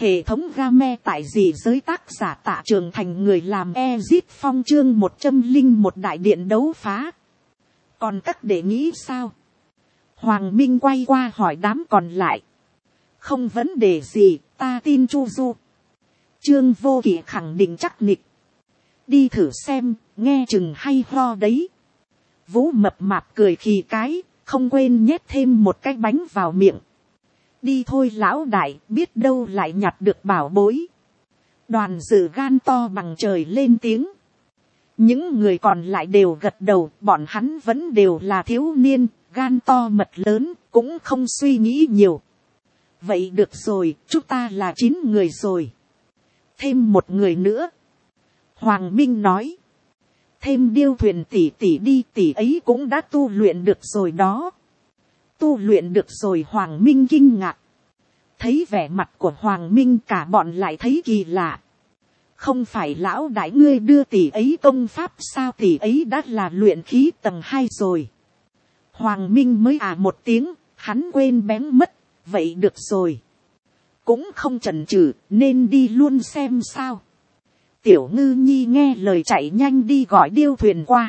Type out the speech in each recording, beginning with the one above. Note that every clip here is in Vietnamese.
Hệ thống game tại dị giới tác giả Tạ Trường Thành người làm Exit Phong chương 101 đại điện đấu phá. Còn các đệ nghĩ sao? Hoàng Minh quay qua hỏi đám còn lại. Không vấn đề gì, ta tin Chu Du. Trương Vô Kỵ khẳng định chắc nịch. Đi thử xem, nghe chừng hay ho đấy. Vũ Mập Mạp cười khì cái, không quên nhét thêm một cái bánh vào miệng. Đi thôi lão đại, biết đâu lại nhặt được bảo bối. Đoàn dự gan to bằng trời lên tiếng. Những người còn lại đều gật đầu, bọn hắn vẫn đều là thiếu niên, gan to mật lớn, cũng không suy nghĩ nhiều. Vậy được rồi, chúng ta là 9 người rồi. Thêm một người nữa. Hoàng Minh nói. Thêm Điêu Thuyền tỷ tỷ đi, tỷ ấy cũng đã tu luyện được rồi đó. Tu luyện được rồi. Hoàng Minh kinh ngạc. Thấy vẻ mặt của Hoàng Minh cả bọn lại thấy kỳ lạ. Không phải lão đại ngươi đưa tỷ ấy công pháp sao, tỷ ấy đã là luyện khí tầng 2 rồi. Hoàng Minh mới một tiếng, hắn quên bén mất, vậy được rồi. Cũng không chần chừ, nên đi luôn xem sao. Tiểu Ngư Nhi nghe lời chạy nhanh đi gọi Điêu Thuyền qua.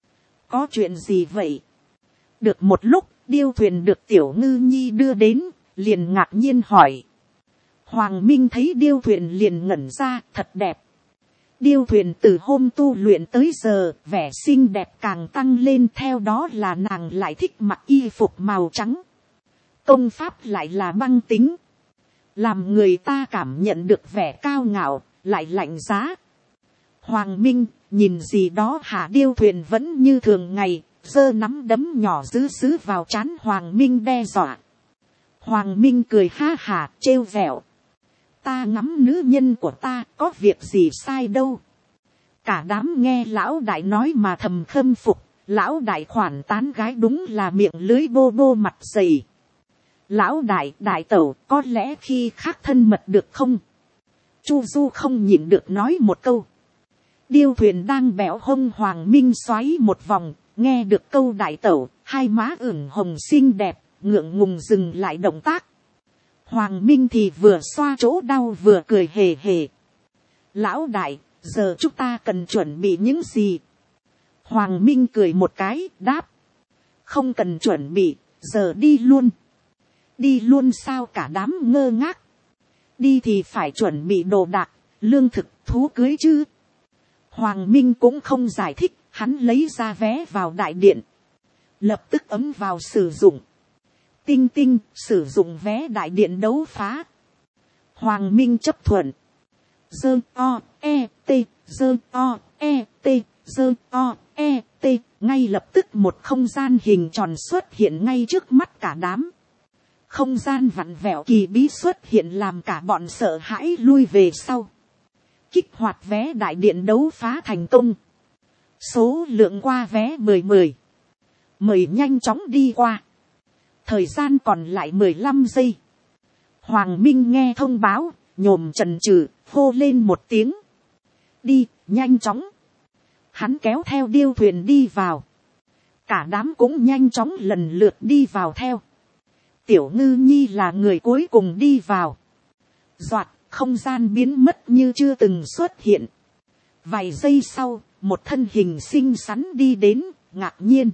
Có chuyện gì vậy? Được một lúc, Điêu Thuyền được Tiểu Ngư Nhi đưa đến, liền ngạc nhiên hỏi. Hoàng Minh thấy Điêu Thuyền liền ngẩn ra, thật đẹp. Điêu Thuyền từ hôm tu luyện tới giờ, vẻ xinh đẹp càng tăng lên, theo đó là nàng lại thích mặc y phục màu trắng. Công pháp lại là băng tính. Làm người ta cảm nhận được vẻ cao ngạo, lại lạnh giá. Hoàng Minh, nhìn gì đó hả? Điêu Thuyền vẫn như thường ngày, giơ nắm đấm nhỏ giữ vào trán Hoàng Minh đe dọa. Hoàng Minh cười ha hả, trêu vẹo. Ta ngắm nữ nhân của ta, có việc gì sai đâu. Cả đám nghe lão đại nói mà thầm khâm phục. Lão đại khoản tán gái đúng là miệng lưới bô bô mặt dày. Lão đại, đại tẩu, có lẽ khi khác thân mật được không? Chu Du không nhịn được nói một câu. Điêu Thuyền đang bẹo hông Hoàng Minh xoáy một vòng, nghe được câu đại tẩu, hai má ửng hồng xinh đẹp, ngượng ngùng dừng lại động tác. Hoàng Minh thì vừa xoa chỗ đau vừa cười hề hề. Lão đại, giờ chúng ta cần chuẩn bị những gì? Hoàng Minh cười một cái, đáp. Không cần chuẩn bị, giờ đi luôn. Đi luôn sao? Cả đám ngơ ngác. Đi thì phải chuẩn bị đồ đạc, lương thực, thú cưới chứ. Hoàng Minh cũng không giải thích, hắn lấy ra vé vào đại điện. Lập tức ấn vào sử dụng. Tinh tinh, sử dụng vé đại điện đấu phá. Hoàng Minh chấp thuận. Dơ o e t, dơ o e t, dơ o e t. Ngay lập tức một không gian hình tròn xuất hiện ngay trước mắt cả đám. Không gian vặn vẹo kỳ bí xuất hiện làm cả bọn sợ hãi lui về sau. Kích hoạt vé đại điện đấu phá thành công. Số lượng qua vé 10. Mời nhanh chóng đi qua. Thời gian còn lại 15 giây. Hoàng Minh nghe thông báo, nhổm chần chừ, hô lên một tiếng. Đi, nhanh chóng. Hắn kéo theo Điêu Thuyền đi vào. Cả đám cũng nhanh chóng lần lượt đi vào theo. Tiểu Ngư Nhi là người cuối cùng đi vào. Doạt, không gian biến mất như chưa từng xuất hiện. Vài giây sau, một thân hình xinh xắn đi đến, ngạc nhiên.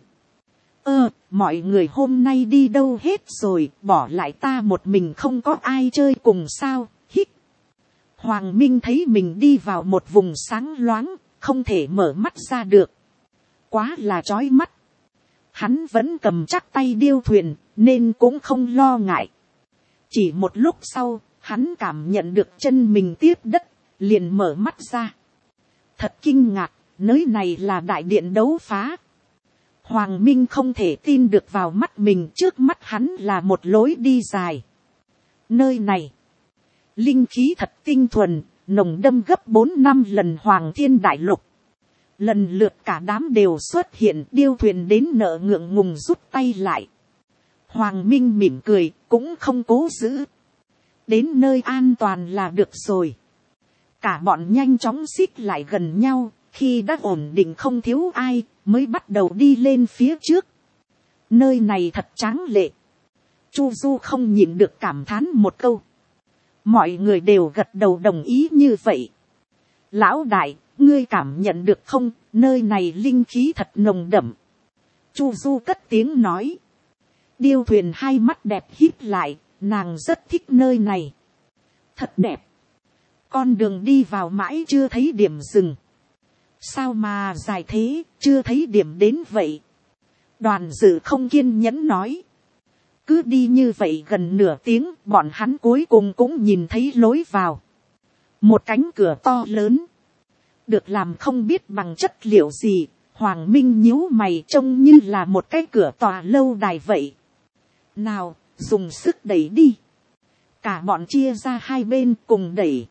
Mọi người hôm nay đi đâu hết rồi, bỏ lại ta một mình không có ai chơi cùng sao, hít. Hoàng Minh thấy mình đi vào một vùng sáng loáng, không thể mở mắt ra được. Quá là chói mắt. Hắn vẫn cầm chắc tay Điêu Thuyền, nên cũng không lo ngại. Chỉ một lúc sau, hắn cảm nhận được chân mình tiếp đất, liền mở mắt ra. Thật kinh ngạc, nơi này là đại điện đấu phá. Hoàng Minh không thể tin được vào mắt mình, trước mắt hắn là một lối đi dài. Nơi này, linh khí thật tinh thuần, nồng đâm gấp 4-5 lần Hoàng Thiên Đại Lục. Lần lượt cả đám đều xuất hiện, Điêu Thuyền đến nợ ngượng ngùng rút tay lại. Hoàng Minh mỉm cười, cũng không cố giữ. Đến nơi an toàn là được rồi. Cả bọn nhanh chóng xích lại gần nhau, khi đã ổn định không thiếu ai, mới bắt đầu đi lên phía trước. Nơi này thật tráng lệ. Chu Du không nhịn được cảm thán một câu. Mọi người đều gật đầu đồng ý như vậy. Lão đại, ngươi cảm nhận được không, nơi này linh khí thật nồng đậm. Chu Du cất tiếng nói. Điêu thuyền hai mắt đẹp híp lại, nàng rất thích nơi này. Thật đẹp. Con đường đi vào mãi chưa thấy điểm dừng. Sao mà dài thế, chưa thấy điểm đến vậy. Đoàn dự không kiên nhẫn nói. Cứ đi như vậy gần nửa tiếng, bọn hắn cuối cùng cũng nhìn thấy lối vào. Một cánh cửa to lớn. Được làm không biết bằng chất liệu gì. Hoàng Minh nhíu mày trông như là một cái cửa tòa lâu đài vậy. Nào, dùng sức đẩy đi. Cả bọn chia ra hai bên cùng đẩy.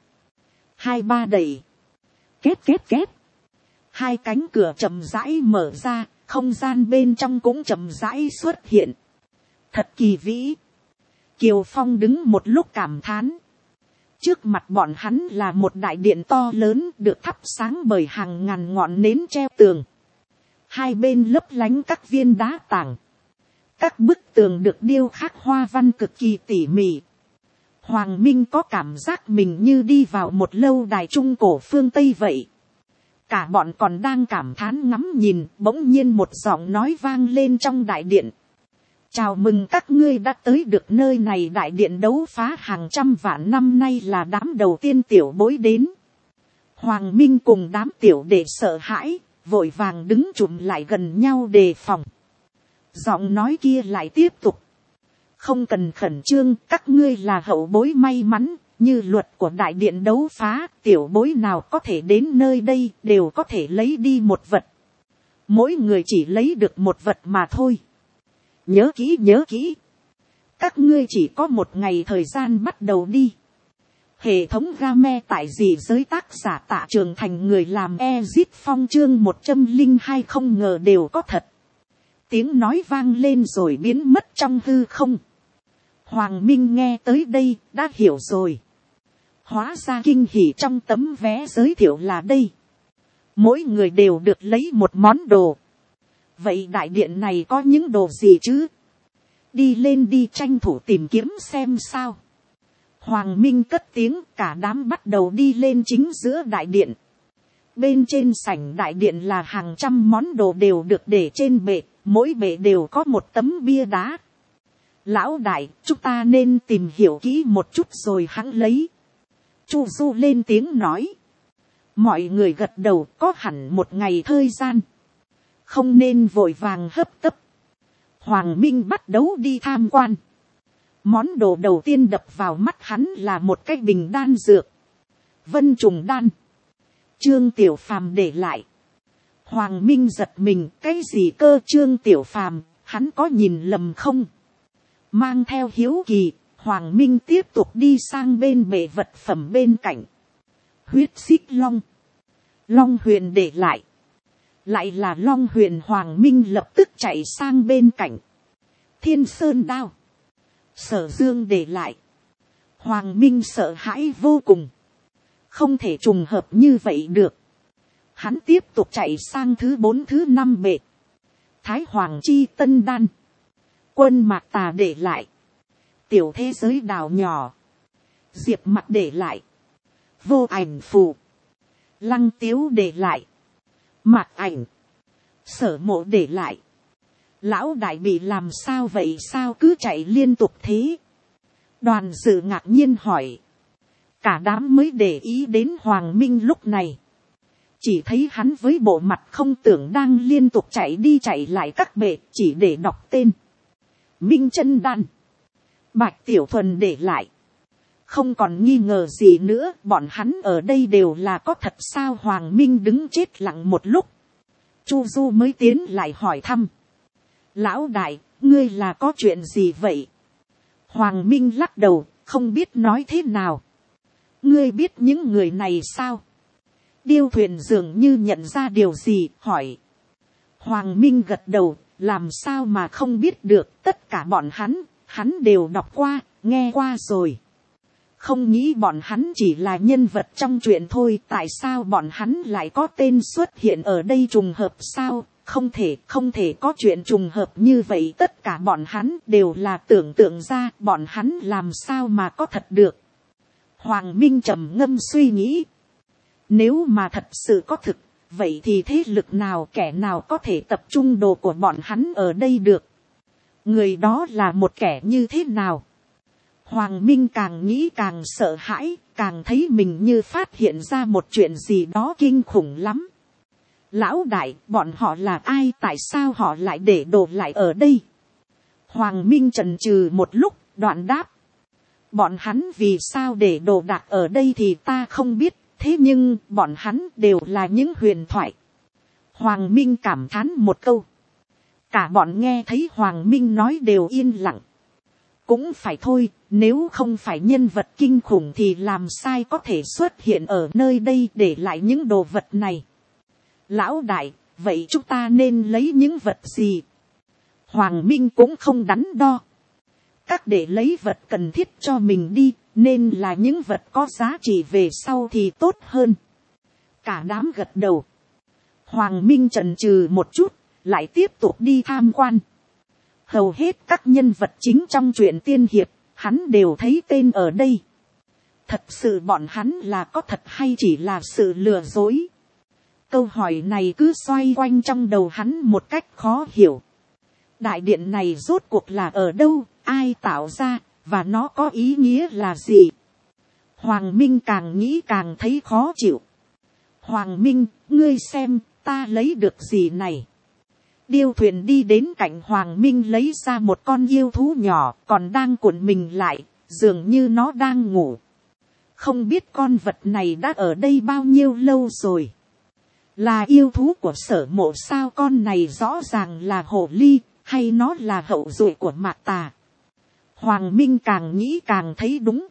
2-3 đẩy. Két két két. Hai cánh cửa chậm rãi mở ra, không gian bên trong cũng chậm rãi xuất hiện. Thật kỳ vĩ. Kiều Phong đứng một lúc cảm thán. Trước mặt bọn hắn là một đại điện to lớn được thắp sáng bởi hàng ngàn ngọn nến treo tường. Hai bên lấp lánh các viên đá tảng. Các bức tường được điêu khắc hoa văn cực kỳ tỉ mỉ. Hoàng Minh có cảm giác mình như đi vào một lâu đài trung cổ phương Tây vậy. Cả bọn còn đang cảm thán ngắm nhìn, bỗng nhiên một giọng nói vang lên trong đại điện. Chào mừng các ngươi đã tới được nơi này, đại điện đấu phá hàng trăm vạn năm nay là đám đầu tiên tiểu bối đến. Hoàng Minh cùng đám tiểu đệ sợ hãi, vội vàng đứng chụm lại gần nhau đề phòng. Giọng nói kia lại tiếp tục. Không cần khẩn trương, các ngươi là hậu bối may mắn, như luật của đại điện đấu phá, tiểu bối nào có thể đến nơi đây đều có thể lấy đi một vật. Mỗi người chỉ lấy được một vật mà thôi. Nhớ kỹ. Các ngươi chỉ có một ngày thời gian bắt đầu đi. Hệ thống game tại dị giới, tác giả Tạ Trường Thành, người làm Ezit Phong, chương 102 không ngờ đều có thật. Tiếng nói vang lên rồi biến mất trong hư không. Hoàng Minh nghe tới đây đã hiểu rồi. Hóa ra kinh hỉ trong tấm vé giới thiệu là đây. Mỗi người đều được lấy một món đồ. Vậy đại điện này có những đồ gì chứ? Đi lên đi, tranh thủ tìm kiếm xem sao. Hoàng Minh cất tiếng, cả đám bắt đầu đi lên chính giữa đại điện. Bên trên sảnh đại điện là hàng trăm món đồ đều được để trên bệ, mỗi bệ đều có một tấm bia đá. Lão đại, chúng ta nên tìm hiểu kỹ một chút rồi hắn lấy. Chu Du lên tiếng nói. Mọi người gật đầu, có hẳn một ngày thời gian. Không nên vội vàng hấp tấp. Hoàng Minh bắt đầu đi tham quan. Món đồ đầu tiên đập vào mắt hắn là một cái bình đan dược. Vân trùng đan. Trương Tiểu Phàm để lại. Hoàng Minh giật mình, cái gì cơ? Trương Tiểu Phàm, hắn có nhìn lầm không? Mang theo hiếu kỳ, Hoàng Minh tiếp tục đi sang bên bệ vật phẩm bên cạnh. Huyết xích long. Long huyền để lại. Lại là long huyền. Hoàng Minh lập tức chạy sang bên cạnh. Thiên sơn đao. Sở Dương để lại. Hoàng Minh sợ hãi vô cùng. Không thể trùng hợp như vậy được. Hắn tiếp tục chạy sang thứ 4 thứ 5 bệ. Thái Hoàng chi tân đan. Quân Mạc Tà để lại. Tiểu thế giới đảo nhỏ. Diệp Mặc để lại. Vô ảnh phù. Lăng Tiếu để lại. Mạc Ảnh. Sở Mộ để lại. Lão đại bị làm sao vậy, sao cứ chạy liên tục thế? Đoàn dự ngạc nhiên hỏi. Cả đám mới để ý đến Hoàng Minh lúc này. Chỉ thấy hắn với bộ mặt không tưởng đang liên tục chạy đi chạy lại các bệ chỉ để đọc tên. Minh chân đan. Bạch Tiểu Thuần để lại. Không còn nghi ngờ gì nữa, bọn hắn ở đây đều là có thật sao? Hoàng Minh đứng chết lặng một lúc. Chu Du mới tiến lại hỏi thăm. Lão đại, ngươi là có chuyện gì vậy? Hoàng Minh lắc đầu, không biết nói thế nào. Ngươi biết những người này sao? Điêu thuyền dường như nhận ra điều gì, hỏi. Hoàng Minh gật đầu, làm sao mà không biết được, tất cả bọn hắn đều đọc qua, nghe qua rồi. Không nghĩ bọn hắn chỉ là nhân vật trong truyện thôi, tại sao bọn hắn lại có tên xuất hiện ở đây? Trùng hợp sao? Không thể có chuyện trùng hợp như vậy, tất cả bọn hắn đều là tưởng tượng ra, bọn hắn làm sao mà có thật được. Hoàng Minh trầm ngâm suy nghĩ. Nếu mà thật sự có thực, vậy thì thế lực nào kẻ nào có thể tập trung đồ của bọn hắn ở đây được? Người đó là một kẻ như thế nào? Hoàng Minh càng nghĩ càng sợ hãi, càng thấy mình như phát hiện ra một chuyện gì đó kinh khủng lắm. Lão đại, bọn họ là ai? Tại sao họ lại để đồ lại ở đây? Hoàng Minh chần chừ một lúc, đoạn đáp. Bọn hắn vì sao để đồ đạc ở đây thì ta không biết, thế nhưng bọn hắn đều là những huyền thoại. Hoàng Minh cảm thán một câu. Cả bọn nghe thấy Hoàng Minh nói đều yên lặng. Cũng phải thôi, nếu không phải nhân vật kinh khủng thì làm sao có thể xuất hiện ở nơi đây để lại những đồ vật này. Lão đại, vậy chúng ta nên lấy những vật gì? Hoàng Minh cũng không đắn đo. Các để lấy vật cần thiết cho mình đi, nên là những vật có giá trị về sau thì tốt hơn. Cả đám gật đầu. Hoàng Minh chần chừ một chút, lại tiếp tục đi tham quan. Hầu hết các nhân vật chính trong truyện tiên hiệp, hắn đều thấy tên ở đây. Thật sự bọn hắn là có thật hay chỉ là sự lừa dối? Câu hỏi này cứ xoay quanh trong đầu hắn một cách khó hiểu. Đại điện này rốt cuộc là ở đâu, ai tạo ra, và nó có ý nghĩa là gì? Hoàng Minh càng nghĩ càng thấy khó chịu. Hoàng Minh, ngươi xem, ta lấy được gì này? Điêu thuyền đi đến cạnh Hoàng Minh lấy ra một con yêu thú nhỏ còn đang cuộn mình lại, dường như nó đang ngủ. Không biết con vật này đã ở đây bao nhiêu lâu rồi. Là yêu thú của Sở Mộ sao? Con này rõ ràng là hổ ly, hay nó là hậu duệ của Mạc Tà? Hoàng Minh càng nghĩ càng thấy đúng.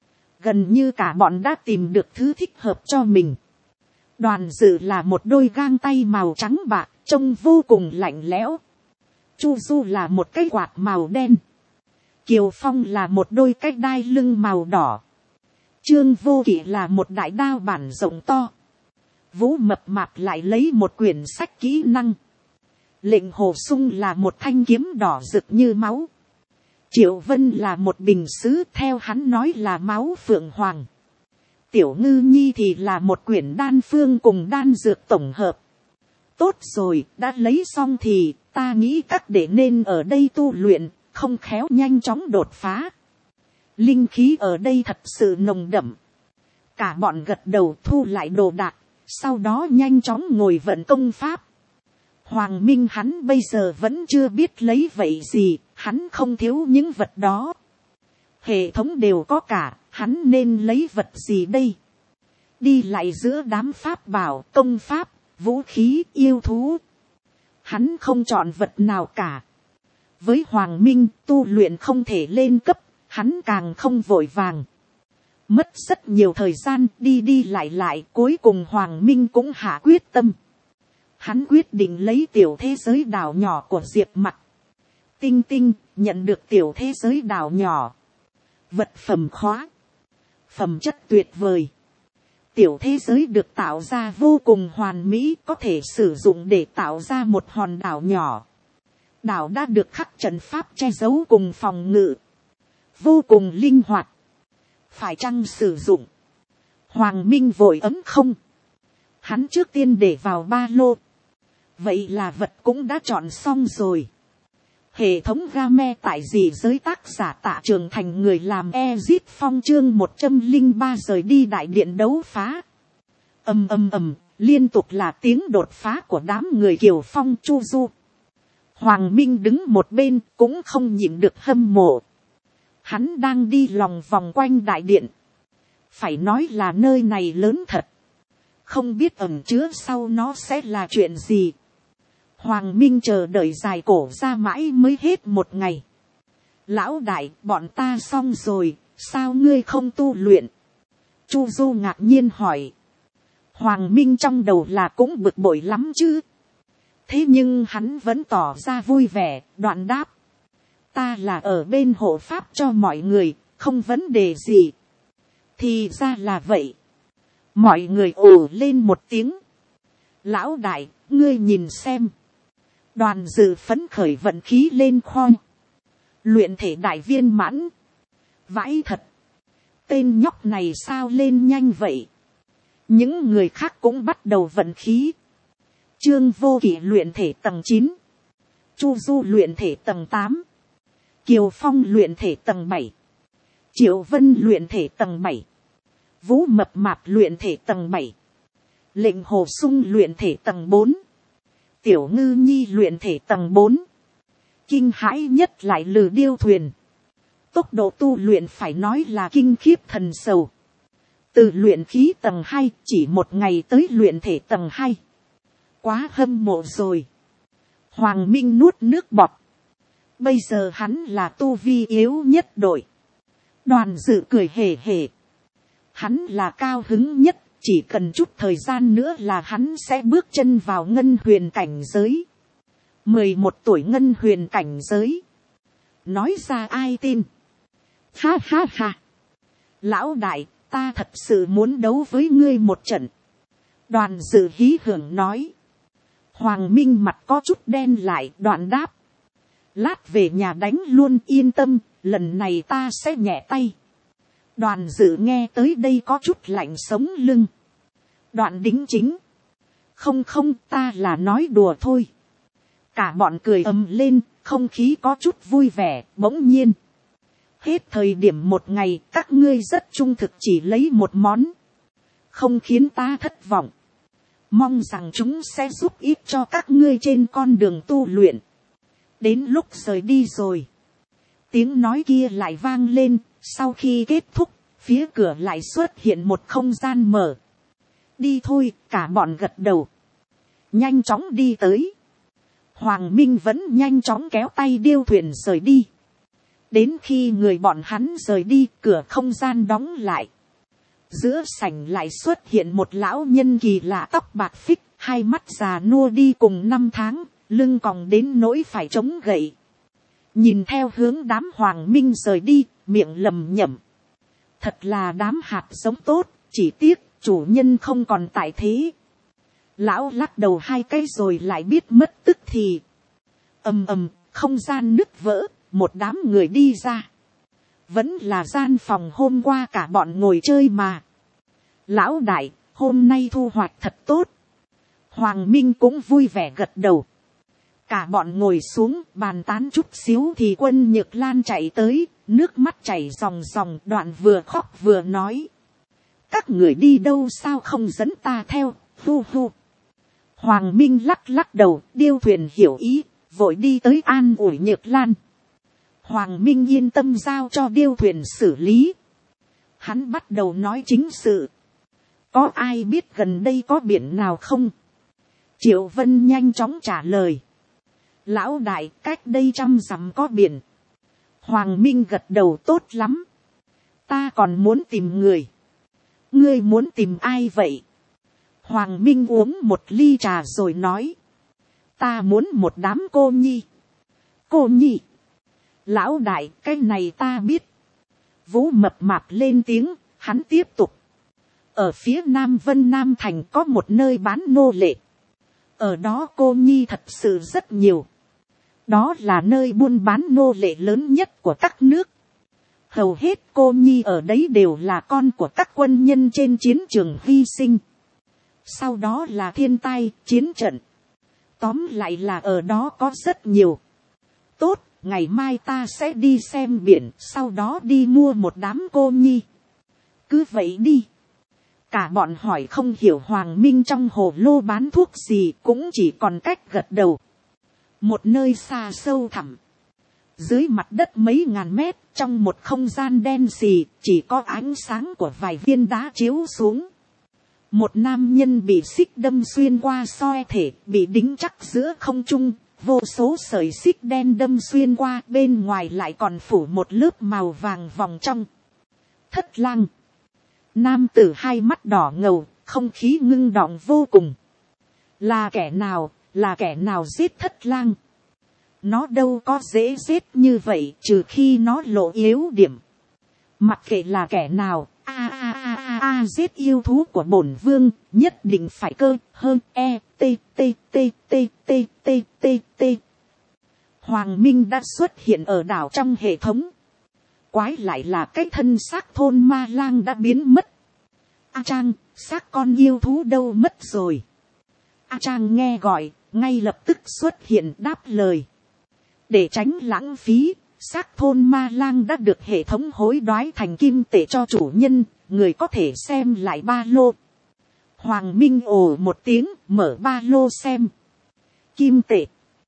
Gần như cả bọn đã tìm được thứ thích hợp cho mình. Đoàn dự là một đôi gang tay màu trắng bạc, trông vô cùng lạnh lẽo. Chu Du là một cái quạt màu đen. Kiều Phong là một đôi cái đai lưng màu đỏ. Trương Vô Kỵ là một đại đao bản rộng to. Vũ Mập Mạp lại lấy một quyển sách kỹ năng. Lệnh Hồ Sung là một thanh kiếm đỏ rực như máu. Triệu Vân là một bình sứ, theo hắn nói là máu phượng hoàng. Tiểu Ngư Nhi thì là một quyển đan phương cùng đan dược tổng hợp. Tốt rồi, đã lấy xong thì ta nghĩ các đệ nên ở đây tu luyện, không khéo nhanh chóng đột phá. Linh khí ở đây thật sự nồng đậm. Cả bọn gật đầu thu lại đồ đạc, sau đó nhanh chóng ngồi vận công pháp. Hoàng Minh hắn bây giờ vẫn chưa biết lấy vậy gì, hắn không thiếu những vật đó. Hệ thống đều có cả, hắn nên lấy vật gì đây? Đi lại giữa đám pháp bảo, công pháp, vũ khí, yêu thú. Hắn không chọn vật nào cả. Với Hoàng Minh, tu luyện không thể lên cấp, hắn càng không vội vàng. Mất rất nhiều thời gian đi lại, cuối cùng Hoàng Minh cũng hạ quyết tâm. Hắn quyết định lấy tiểu thế giới đảo nhỏ của Diệp Mặc. Tinh Tinh nhận được tiểu thế giới đảo nhỏ. Vật phẩm khóa. Phẩm chất tuyệt vời. Tiểu thế giới được tạo ra vô cùng hoàn mỹ, có thể sử dụng để tạo ra một hòn đảo nhỏ. Đảo đã được khắc trận pháp che giấu cùng phòng ngự. Vô cùng linh hoạt. Phải chăng sử dụng? Hoàng Minh vội ấm không. Hắn trước tiên để vào ba lô. Vậy là vật cũng đã chọn xong rồi. Hệ thống game tại gì giới tác giả Tạ Trường Thành người làm Ezit Phong chương 103 rời đi đại điện đấu phá. Ầm, liên tục là tiếng đột phá của đám người Kiều Phong Chu Du. Hoàng Minh đứng một bên cũng không nhịn được hâm mộ. Hắn đang đi lòng vòng quanh đại điện. Phải nói là nơi này lớn thật. Không biết ẩn chứa sau nó sẽ là chuyện gì. Hoàng Minh chờ đợi dài cổ ra mãi mới hết một ngày. Lão đại, bọn ta xong rồi, sao ngươi không tu luyện? Chu Du ngạc nhiên hỏi. Hoàng Minh trong đầu là cũng bực bội lắm chứ. Thế nhưng hắn vẫn tỏ ra vui vẻ, đoạn đáp. Ta là ở bên hộ pháp cho mọi người, không vấn đề gì. Thì ra là vậy. Mọi người ồ lên một tiếng. Lão đại, ngươi nhìn xem. Đoàn dự phấn khởi vận khí lên khoang. Luyện thể đại viên mãn. Vãi thật. tên nhóc này sao lên nhanh vậy. Những người khác cũng bắt đầu vận khí. Trương Vô Kỵ luyện thể tầng 9. Chu Du luyện thể tầng 8. Kiều Phong luyện thể tầng 7. Triệu Vân luyện thể tầng 7. Vũ Mập Mạp luyện thể tầng 7. Lệnh Hồ Sung luyện thể tầng 4. Tiểu Ngư Nhi luyện thể tầng 4. Kinh hãi nhất lại Lừ Điêu Thuyền. Tốc độ tu luyện phải nói là kinh khiếp thần sầu. Từ luyện khí tầng 2 chỉ một ngày tới luyện thể tầng 2. Quá hâm mộ rồi. Hoàng Minh nuốt nước bọt. Bây giờ hắn là tu vi yếu nhất đội. Đoàn Dự cười hề hề. Hắn là cao hứng nhất, chỉ cần chút thời gian nữa là hắn sẽ bước chân vào ngân huyền cảnh giới. 11 tuổi ngân huyền cảnh giới. Nói ra ai tin. Ha ha ha. Lão đại, ta thật sự muốn đấu với ngươi một trận. Đoàn Dự hí hưởng nói. Hoàng Minh mặt có chút đen lại, đoạn đáp. Lát về nhà đánh luôn, yên tâm, lần này ta sẽ nhẹ tay. Đoàn Dự nghe tới đây có chút lạnh sống lưng. Đoạn đính chính. Không không, ta là nói đùa thôi. Cả bọn cười ầm lên, không khí có chút vui vẻ. Bỗng nhiên, hết thời điểm một ngày, các ngươi rất trung thực chỉ lấy một món, không khiến ta thất vọng. Mong rằng chúng sẽ giúp ích cho các ngươi trên con đường tu luyện. Đến lúc rời đi rồi, tiếng nói kia lại vang lên. Sau khi kết thúc, phía cửa lại xuất hiện một không gian mở. Đi thôi, cả bọn gật đầu, nhanh chóng đi tới. Hoàng Minh vẫn nhanh chóng kéo tay Điêu Thuyền rời đi. Đến khi người bọn hắn rời đi, cửa không gian đóng lại. Giữa sảnh lại xuất hiện một lão nhân kỳ lạ, tóc bạc phích, hai mắt già nua đi cùng 5 tháng, lưng còng đến nỗi phải chống gậy. Nhìn theo hướng đám Hoàng Minh rời đi, miệng lầm nhẩm. Thật là đám hạt giống tốt, chỉ tiếc chủ nhân không còn tại thế. Lão lắc đầu 2 cái rồi lại biết mất tức thì. Ầm ầm, không gian nứt vỡ, một đám người đi ra. Vẫn là gian phòng hôm qua cả bọn ngồi chơi mà. Lão đại, hôm nay thu hoạch thật tốt. Hoàng Minh cũng vui vẻ gật đầu. Cả bọn ngồi xuống bàn tán chút xíu thì Quân Nhược Lan chạy tới, nước mắt chảy ròng ròng, đoạn vừa khóc vừa nói. Các người đi đâu sao không dẫn ta theo, hu hu. Hoàng Minh lắc lắc đầu, Điêu Thuyền hiểu ý, vội đi tới an ủi Nhược Lan. Hoàng Minh yên tâm giao cho Điêu Thuyền xử lý. Hắn bắt đầu nói chính sự. Có ai biết gần đây có biển nào không? Triệu Vân nhanh chóng trả lời. Lão đại, cách đây 100 dặm có biển. Hoàng Minh gật đầu, tốt lắm. Ta còn muốn tìm người. Ngươi muốn tìm ai vậy? Hoàng Minh uống một ly trà rồi nói. Ta muốn một đám cô nhi. Cô nhi. Lão đại, cái này ta biết. Vũ Mập Mạp lên tiếng, hắn tiếp tục. Ở phía Nam Vân Nam Thành có một nơi bán nô lệ. Ở đó cô nhi thật sự rất nhiều. Đó là nơi buôn bán nô lệ lớn nhất của các nước. Hầu hết cô nhi ở đấy đều là con của các quân nhân trên chiến trường hy sinh. Sau đó là thiên tai, chiến trận. Tóm lại là ở đó có rất nhiều. Tốt, ngày mai ta sẽ đi xem biển, sau đó đi mua một đám cô nhi. Cứ vậy đi. Cả bọn hỏi không hiểu Hoàng Minh trong hồ lô bán thuốc gì, cũng chỉ còn cách gật đầu. Một nơi xa sâu thẳm. Dưới mặt đất mấy ngàn mét, trong một không gian đen xì, chỉ có ánh sáng của vài viên đá chiếu xuống. Một nam nhân bị xích đâm xuyên qua soi thể, bị đính chắc giữa không trung, vô số sợi xích đen đâm xuyên qua, bên ngoài lại còn phủ một lớp màu vàng vòng trong. Thất lang. Nam tử hai mắt đỏ ngầu, không khí ngưng đọng vô cùng. Là kẻ nào giết Thất lang? Nó đâu có dễ giết như vậy, trừ khi nó lộ yếu điểm. Mặc kệ là kẻ nào, giết yêu thú của bổn vương, nhất định phải cơ hơn Hoàng Minh đã xuất hiện ở đảo trong hệ thống. quái lại là cái thân xác thôn ma lang đã biến mất. A Trang, xác con yêu thú đâu mất rồi. A Trang nghe gọi, ngay lập tức xuất hiện đáp lời. Để tránh lãng phí, xác thôn ma lang đã được hệ thống hối đoái thành kim tệ cho chủ nhân, người có thể xem lại ba lô. Hoàng Minh ồ một tiếng, mở ba lô xem. Kim tệ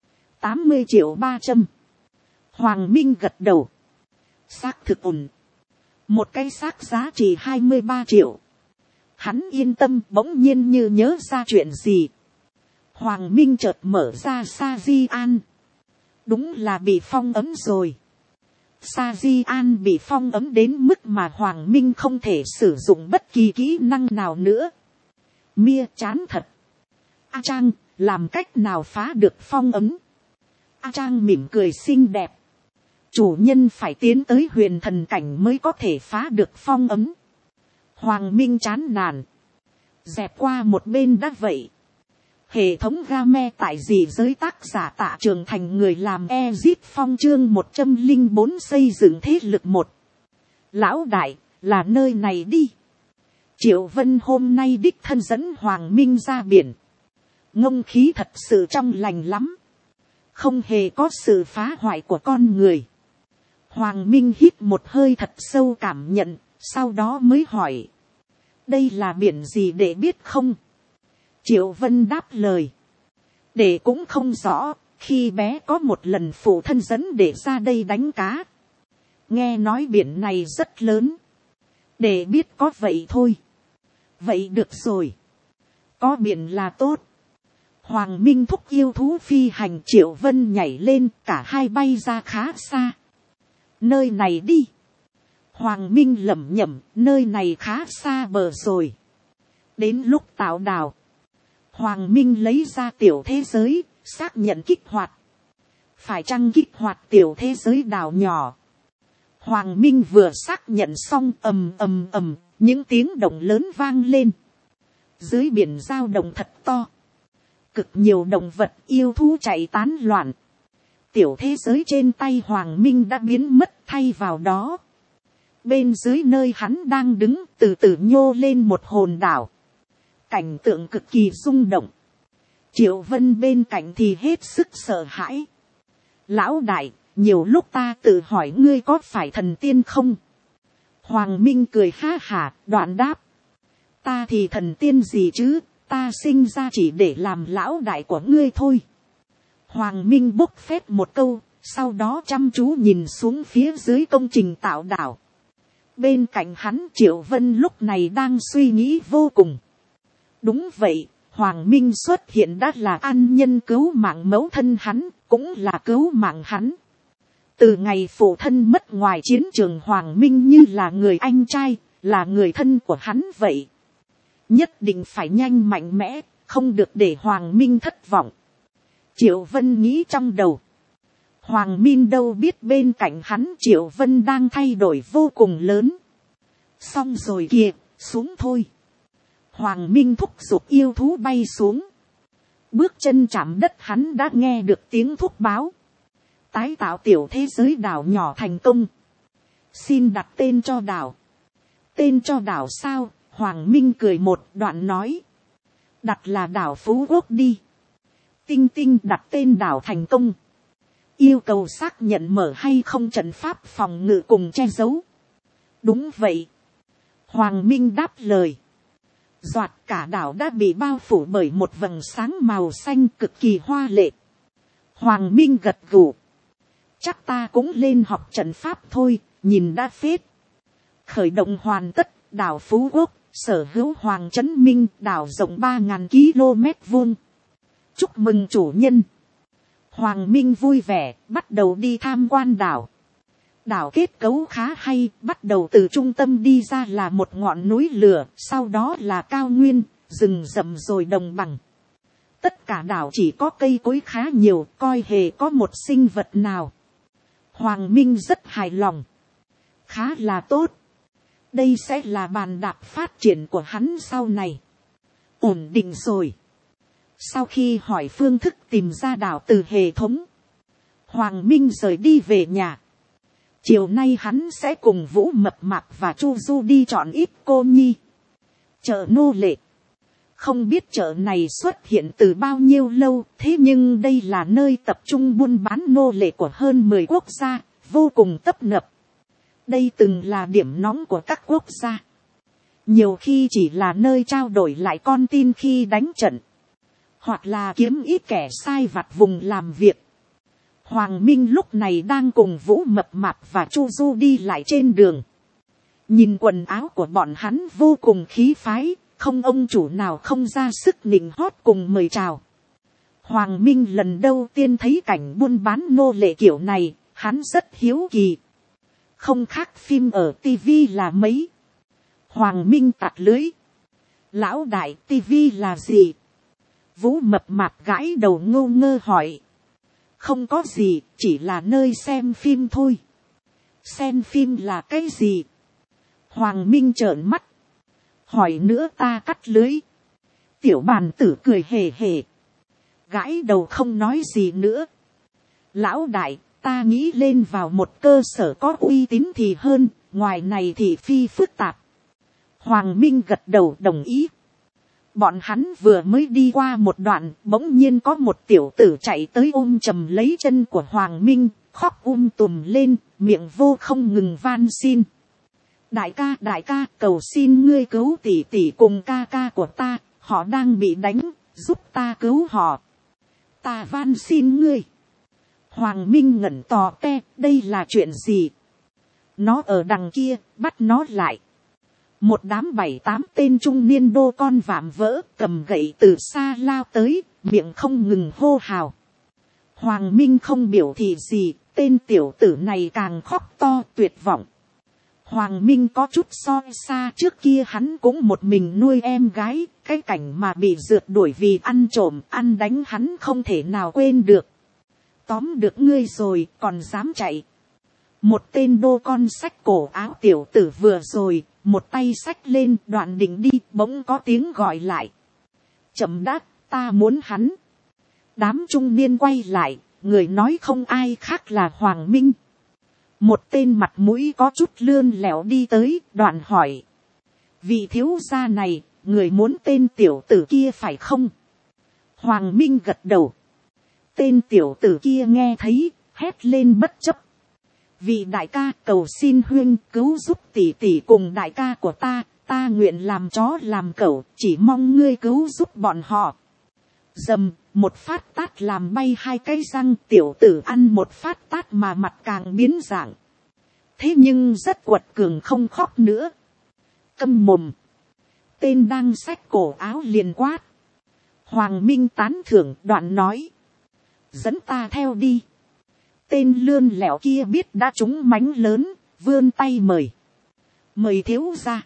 80.300.000. Hoàng Minh gật đầu. Xác thực ổn. Một cái xác giá trị 23 triệu. Hắn yên tâm, bỗng nhiên như nhớ ra chuyện gì. Hoàng Minh chợt mở ra Sa Di An. Đúng là bị phong ấn rồi. Sa Di An bị phong ấn đến mức mà Hoàng Minh không thể sử dụng bất kỳ kỹ năng nào nữa. Mia chán thật. A Trang, làm cách nào phá được phong ấn? A Trang mỉm cười xinh đẹp. Chủ nhân phải tiến tới huyền thần cảnh mới có thể phá được phong ấn. Hoàng Minh chán nản. Dẹp qua một bên đã vậy. Hệ thống game tại gì giới tác giả Tạ Trường Thành người làm Exit Phong chương 104 xây dựng thế lực 1. Lão đại, là nơi này đi. Triệu Vân hôm nay đích thân dẫn Hoàng Minh ra biển. Ngông khí thật sự trong lành lắm. Không hề có sự phá hoại của con người. Hoàng Minh hít một hơi thật sâu cảm nhận, sau đó mới hỏi. Đây là biển gì để biết không? Triệu Vân đáp lời. Để cũng không rõ, khi bé có một lần phụ thân dẫn để ra đây đánh cá. Nghe nói biển này rất lớn. Để biết có vậy thôi. Vậy được rồi. Có biển là tốt. Hoàng Minh thúc yêu thú phi hành, Triệu Vân nhảy lên, cả hai bay ra khá xa. Nơi này đi. Hoàng Minh lẩm nhẩm, nơi này khá xa bờ rồi. Đến lúc tạo đảo. Hoàng Minh lấy ra tiểu thế giới, xác nhận kích hoạt. Phải chăng kích hoạt tiểu thế giới đảo nhỏ? Hoàng Minh vừa xác nhận xong, ầm ầm ầm, những tiếng động lớn vang lên. Dưới biển dao động thật to. Cực nhiều động vật yêu thú chạy tán loạn. Tiểu thế giới trên tay Hoàng Minh đã biến mất, thay vào đó. Bên dưới nơi hắn đang đứng, từ từ nhô lên một hòn đảo. Cảnh tượng cực kỳ rung động. Triệu Vân bên cạnh thì hết sức sợ hãi. Lão đại, nhiều lúc ta tự hỏi ngươi có phải thần tiên không? Hoàng Minh cười ha hả, đoạn đáp. Ta thì thần tiên gì chứ, ta sinh ra chỉ để làm lão đại của ngươi thôi. Hoàng Minh bốc phét một câu, sau đó chăm chú nhìn xuống phía dưới công trình tạo đảo. Bên cạnh hắn Triệu Vân lúc này đang suy nghĩ vô cùng. Đúng vậy, Hoàng Minh xuất hiện đã là ân nhân cứu mạng mẫu thân hắn, cũng là cứu mạng hắn. Từ ngày phụ thân mất ngoài chiến trường, Hoàng Minh như là người anh trai, là người thân của hắn vậy. Nhất định phải nhanh mạnh mẽ, không được để Hoàng Minh thất vọng. Triệu Vân nghĩ trong đầu. Hoàng Minh đâu biết bên cạnh hắn Triệu Vân đang thay đổi vô cùng lớn. Xong rồi kìa, xuống thôi. Hoàng Minh thúc giục yêu thú bay xuống. Bước chân chạm đất hắn đã nghe được tiếng thúc báo. Tái tạo tiểu thế giới đảo nhỏ thành công. Xin đặt tên cho đảo. Tên cho đảo sao? Hoàng Minh cười một đoạn nói. Đặt là đảo Phú Quốc đi. Tinh Tinh đặt tên đảo thành công. Yêu cầu xác nhận mở hay không trận pháp phòng ngự cùng che giấu. Đúng vậy. Hoàng Minh đáp lời. Doạt cả đảo đã bị bao phủ bởi một vầng sáng màu xanh cực kỳ hoa lệ. Hoàng Minh gật gù. Chắc ta cũng lên học trận pháp thôi, nhìn đã phết. Khởi động hoàn tất, đảo Phú Quốc, sở hữu Hoàng Trấn Minh, đảo rộng 3.000 km vuông. Chúc mừng chủ nhân. Hoàng Minh vui vẻ, bắt đầu đi tham quan đảo. Đảo kết cấu khá hay, bắt đầu từ trung tâm đi ra là một ngọn núi lửa, sau đó là cao nguyên, rừng rậm rồi đồng bằng. Tất cả đảo chỉ có cây cối khá nhiều, coi hề có một sinh vật nào. Hoàng Minh rất hài lòng. Khá là tốt. Đây sẽ là bàn đạp phát triển của hắn sau này. Ổn định rồi. Sau khi hỏi phương thức tìm ra đảo từ hệ thống, Hoàng Minh rời đi về nhà. Chiều nay hắn sẽ cùng Vũ Mập Mạp và Chu Du đi chọn ít cô nhi. Chợ nô lệ. Không biết chợ này xuất hiện từ bao nhiêu lâu, thế nhưng đây là nơi tập trung buôn bán nô lệ của hơn 10 quốc gia, vô cùng tấp nập. Đây từng là điểm nóng của các quốc gia. Nhiều khi chỉ là nơi trao đổi lại con tin khi đánh trận, hoặc là kiếm ít kẻ sai vặt vùng làm việc. Hoàng Minh lúc này đang cùng Vũ Mập Mạp và Chu Du đi lại trên đường. Nhìn quần áo của bọn hắn vô cùng khí phái, không ông chủ nào không ra sức nịnh hót cùng mời chào. Hoàng Minh lần đầu tiên thấy cảnh buôn bán nô lệ kiểu này, hắn rất hiếu kỳ. Không khác phim ở TV là mấy. Hoàng Minh tạt lưới. Lão đại, TV là gì? Vũ Mập Mạp gãi đầu ngô ngơ hỏi. Không có gì, chỉ là nơi xem phim thôi. Xem phim là cái gì? Hoàng Minh trợn mắt. Hỏi nữa ta cắt lưới. Tiểu bàn tử cười hề hề. Gãi đầu không nói gì nữa. Lão đại, ta nghĩ lên vào một cơ sở có uy tín thì hơn, ngoài này thì phi phức tạp. Hoàng Minh gật đầu đồng ý. Bọn hắn vừa mới đi qua một đoạn, bỗng nhiên có một tiểu tử chạy tới ôm chầm lấy chân của Hoàng Minh, khóc tùm lên, miệng vô không ngừng van xin. Đại ca, cầu xin ngươi cứu tỷ tỷ cùng ca ca của ta, họ đang bị đánh, giúp ta cứu họ. Ta van xin ngươi. Hoàng Minh ngẩn tò te, đây là chuyện gì? Nó ở đằng kia, bắt nó lại. Một đám 7-8 tên trung niên đô con vạm vỡ, cầm gậy từ xa lao tới, miệng không ngừng hô hào. Hoàng Minh không biểu thị gì, tên tiểu tử này càng khóc to tuyệt vọng. Hoàng Minh có chút soi xa, trước kia hắn cũng một mình nuôi em gái, cái cảnh mà bị rượt đuổi vì ăn trộm, ăn đánh hắn không thể nào quên được. Tóm được ngươi rồi, còn dám chạy. Một tên đô con xách cổ áo tiểu tử vừa rồi, một tay xách lên đoạn định đi, bỗng có tiếng gọi lại. Chậm đã, ta muốn hắn. Đám trung niên quay lại, người nói không ai khác là Hoàng Minh. Một tên mặt mũi có chút lươn lẻo đi tới, đoạn hỏi. Vị thiếu gia này, người muốn tên tiểu tử kia phải không? Hoàng Minh gật đầu. Tên tiểu tử kia nghe thấy, hét lên bất chấp. Vị đại ca, cầu xin huynh cứu giúp tỷ tỷ cùng đại ca của ta nguyện làm chó làm cẩu, chỉ mong ngươi cứu giúp bọn họ. Dầm, một phát tát làm bay hai cái răng, tiểu tử ăn một phát tát mà mặt càng biến dạng. Thế nhưng rất quật cường không khóc nữa. Câm mồm. Tên đang xách cổ áo liền quát. Hoàng Minh tán thưởng đoạn nói. Dẫn ta theo đi. Tên lươn lẻo kia biết đã trúng mánh lớn, vươn tay mời. Mời thiếu ra.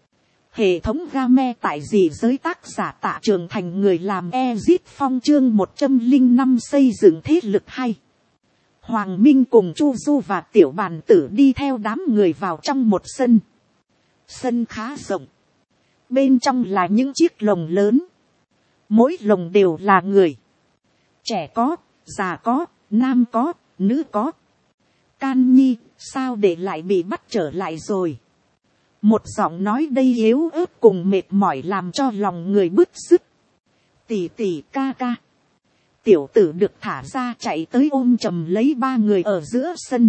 Hệ thống game tại gì giới tác giả Tạ Trường Thành, người làm Exit Phong chương 105 xây dựng thế lực hay. Hoàng Minh cùng Chu Du và Tiểu Bàn Tử đi theo đám người vào trong một sân. Sân khá rộng. Bên trong là những chiếc lồng lớn. Mỗi lồng đều là người. Trẻ có, già có, nam có, nữ có. Can Nhi, sao để lại bị bắt trở lại rồi? Một giọng nói đây yếu ớt cùng mệt mỏi làm cho lòng người bứt rứt. Tỷ tỷ ca ca. Tiểu tử được thả ra chạy tới ôm chầm lấy ba người ở giữa sân.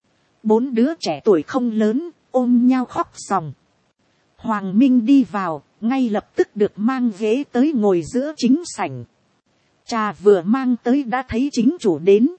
4 đứa trẻ tuổi không lớn, ôm nhau khóc sòng. Hoàng Minh đi vào, ngay lập tức được mang ghế tới ngồi giữa chính sảnh. Trà vừa mang tới đã thấy chính chủ đến.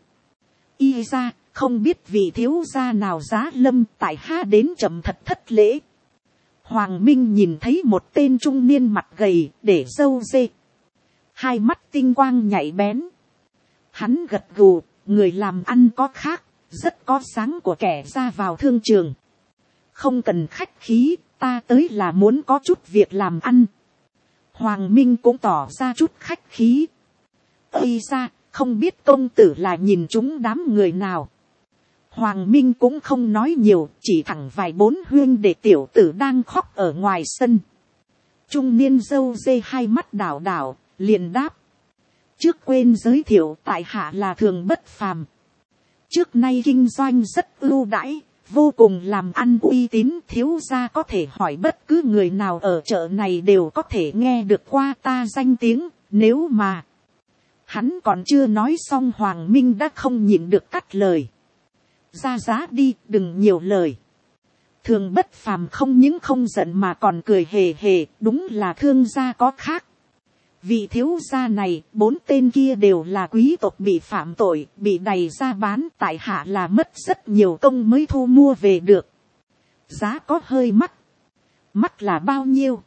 Y ra, không biết vị thiếu gia nào giá lâm, tại hạ đến chậm thật thất lễ. Hoàng Minh nhìn thấy một tên trung niên mặt gầy, để râu dê. Hai mắt tinh quang nhạy bén. Hắn gật gù, người làm ăn có khác, rất có sáng của kẻ ra vào thương trường. Không cần khách khí, ta tới là muốn có chút việc làm ăn. Hoàng Minh cũng tỏ ra chút khách khí. Ây ra, không biết công tử là nhìn chúng đám người nào. Hoàng Minh cũng không nói nhiều, chỉ thẳng vài 4 huyên để tiểu tử đang khóc ở ngoài sân. Trung niên dâu dê hai mắt đảo đảo, liền đáp. Trước quên giới thiệu, tại hạ là Thường Bất Phàm. Trước nay kinh doanh rất ưu đãi, vô cùng làm ăn uy tín, thiếu gia có thể hỏi bất cứ người nào ở chợ này đều có thể nghe được qua ta danh tiếng. Nếu mà hắn còn chưa nói xong, Hoàng Minh đã không nhịn được cắt lời. Ra giá đi, đừng nhiều lời. Thường Bất Phàm không những không giận mà còn cười hề hề, đúng là thương gia có khác. Vị thiếu gia này, 4 tên kia đều là quý tộc bị phạm tội, bị đày ra bán, tại hạ là mất rất nhiều công mới thu mua về được. Giá có hơi mắc. Mắc là bao nhiêu?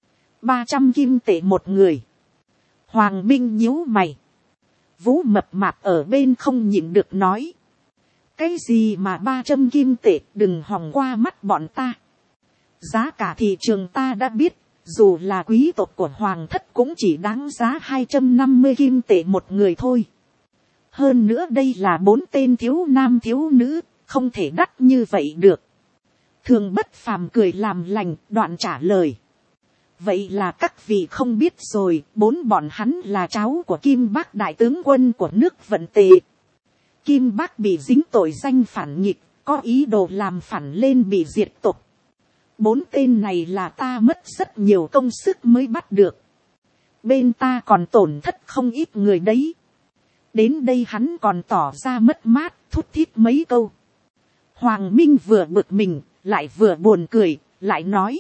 300 kim tệ một người. Hoàng Minh nhíu mày. Vũ Mập Mạp ở bên không nhịn được nói. Cái gì mà 300 kim tệ, đừng hòng qua mắt bọn ta. Giá cả thị trường ta đã biết, dù là quý tộc của Hoàng thất cũng chỉ đáng giá 250 kim tệ một người thôi. Hơn nữa đây là 4 tên thiếu nam thiếu nữ, không thể đắt như vậy được. Thường Bất Phàm cười làm lành, đoạn trả lời. Vậy là các vị không biết rồi, 4 bọn hắn là cháu của Kim Bác đại tướng quân của nước Vận Tề. Kim Bác bị dính tội danh phản nghịch, có ý đồ làm phản lên bị diệt tộc. 4 tên này là ta mất rất nhiều công sức mới bắt được. Bên ta còn tổn thất không ít người đấy. Đến đây hắn còn tỏ ra mất mát, thút thít mấy câu. Hoàng Minh vừa bực mình, lại vừa buồn cười, lại nói.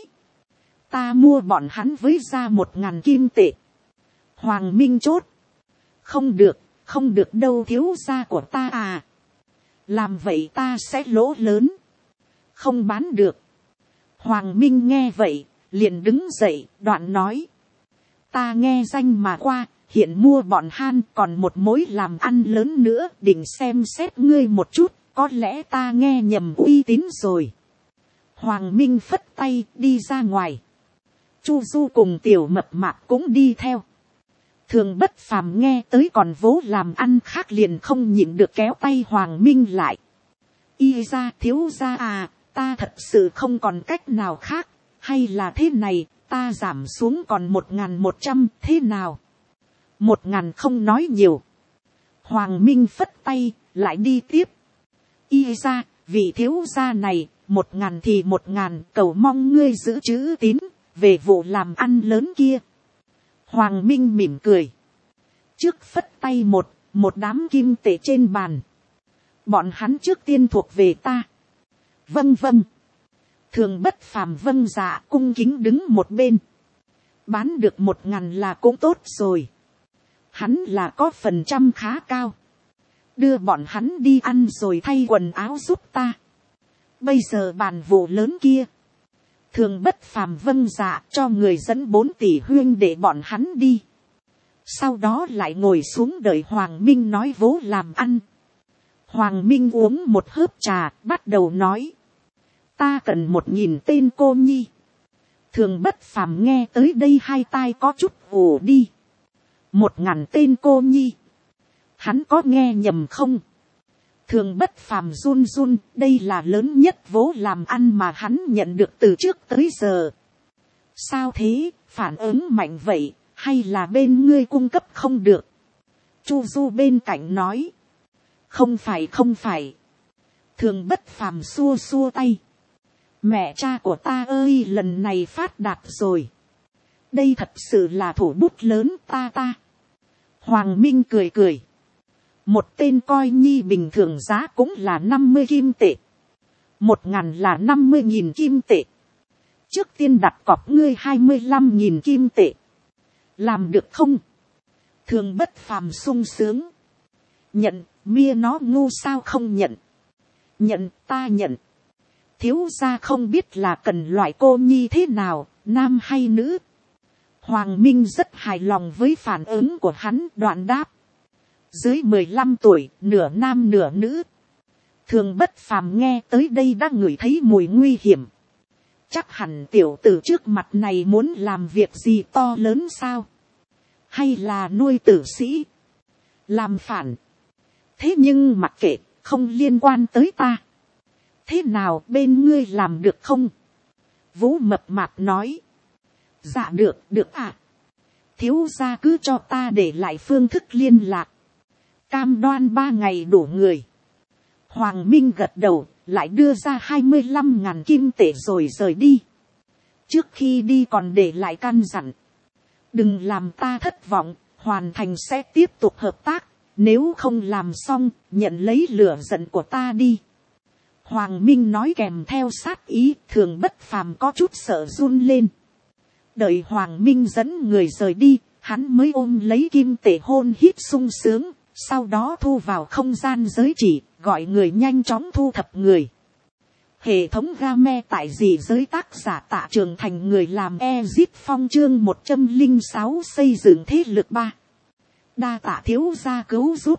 Ta mua bọn hắn với ra 1000 kim tệ. Hoàng Minh chốt. Không được, không được đâu thiếu gia của ta à. Làm vậy ta sẽ lỗ lớn. Không bán được. Hoàng Minh nghe vậy, liền đứng dậy, đoạn nói. Ta nghe danh mà qua, hiện mua bọn han còn một mối làm ăn lớn nữa, định xem xét ngươi một chút, có lẽ ta nghe nhầm uy tín rồi. Hoàng Minh phất tay đi ra ngoài. Chu Du cùng Tiểu Mập Mạp cũng đi theo. Thường Bất Phàm nghe tới còn vố làm ăn khác liền không nhịn được kéo tay Hoàng Minh lại. Y ra thiếu gia à, ta thật sự không còn cách nào khác, hay là thế này, ta giảm xuống còn 1100, thế nào? 1000 không nói nhiều. Hoàng Minh phất tay, lại đi tiếp. Y ra, vị thiếu gia này, 1000 thì 1000, cầu mong ngươi giữ chữ tín, về vụ làm ăn lớn kia. Hoàng Minh mỉm cười. Trước phất tay một đám kim tệ trên bàn. Bọn hắn trước tiên thuộc về ta. Vâng vâng. Thường Bất Phàm vâng dạ cung kính đứng một bên. Bán được 1000 là cũng tốt rồi. Hắn là có phần trăm khá cao. Đưa bọn hắn đi ăn rồi thay quần áo giúp ta. Bây giờ bàn vụ lớn kia. Thường Bất Phàm vâng dạ cho người dẫn 4 tỷ huyên để bọn hắn đi. Sau đó lại ngồi xuống đợi Hoàng Minh nói vố làm ăn. Hoàng Minh uống một hớp trà, bắt đầu nói. Ta cần 1000 tên cô nhi. Thường Bất Phàm nghe tới đây hai tai có chút ù đi. 1000 tên cô nhi. Hắn có nghe nhầm không? Thường Bất Phàm run run, đây là lớn nhất vố làm ăn mà hắn nhận được từ trước tới giờ. Sao thế, phản ứng mạnh vậy, hay là bên ngươi cung cấp không được? Chu Du bên cạnh nói. Không phải không phải. Thường Bất Phàm xua xua tay. Mẹ cha của ta ơi, lần này phát đạt rồi. Đây thật sự là thủ bút lớn ta. Hoàng Minh cười cười. Một tên coi nhi bình thường giá cũng là 50 kim tệ. 1000 là 50.000 kim tệ. Trước tiên đặt cọc ngươi 25.000 kim tệ. Làm được không? Thường Bất Phàm sung sướng. Nhận, mia nó ngu sao không nhận. Nhận, ta nhận. Thiếu gia không biết là cần loại cô nhi thế nào, nam hay nữ. Hoàng Minh rất hài lòng với phản ứng của hắn, đoạn đáp. Dưới 15 tuổi, nửa nam nửa nữ. Thường Bất Phàm nghe tới đây đã ngửi thấy mùi nguy hiểm. Chắc hẳn tiểu tử trước mặt này muốn làm việc gì to lớn sao? Hay là nuôi tử sĩ? Làm phản? Thế nhưng mặc kệ, không liên quan tới ta. Thế nào bên ngươi làm được không? Vũ Mập Mạp nói. Dạ được, được ạ. Thiếu gia cứ cho ta để lại phương thức liên lạc. Cam đoan 3 ngày đủ người. Hoàng Minh gật đầu, lại đưa ra 25.000 kim tệ rồi rời đi. Trước khi đi còn để lại căn dặn. Đừng làm ta thất vọng, hoàn thành sẽ tiếp tục hợp tác. Nếu không làm xong, nhận lấy lửa giận của ta đi. Hoàng Minh nói kèm theo sát ý, Thường Bất Phàm có chút sợ run lên. Đợi Hoàng Minh dẫn người rời đi, hắn mới ôm lấy kim tệ hôn hít sung sướng. Sau đó thu vào không gian giới chỉ, gọi người nhanh chóng thu thập người. Hệ thống game tại dị giới tác giả Tạ Trường Thành, người làm Ezit Phong chương 106 xây dựng thế lực 3. Đa tạ thiếu gia cứu giúp.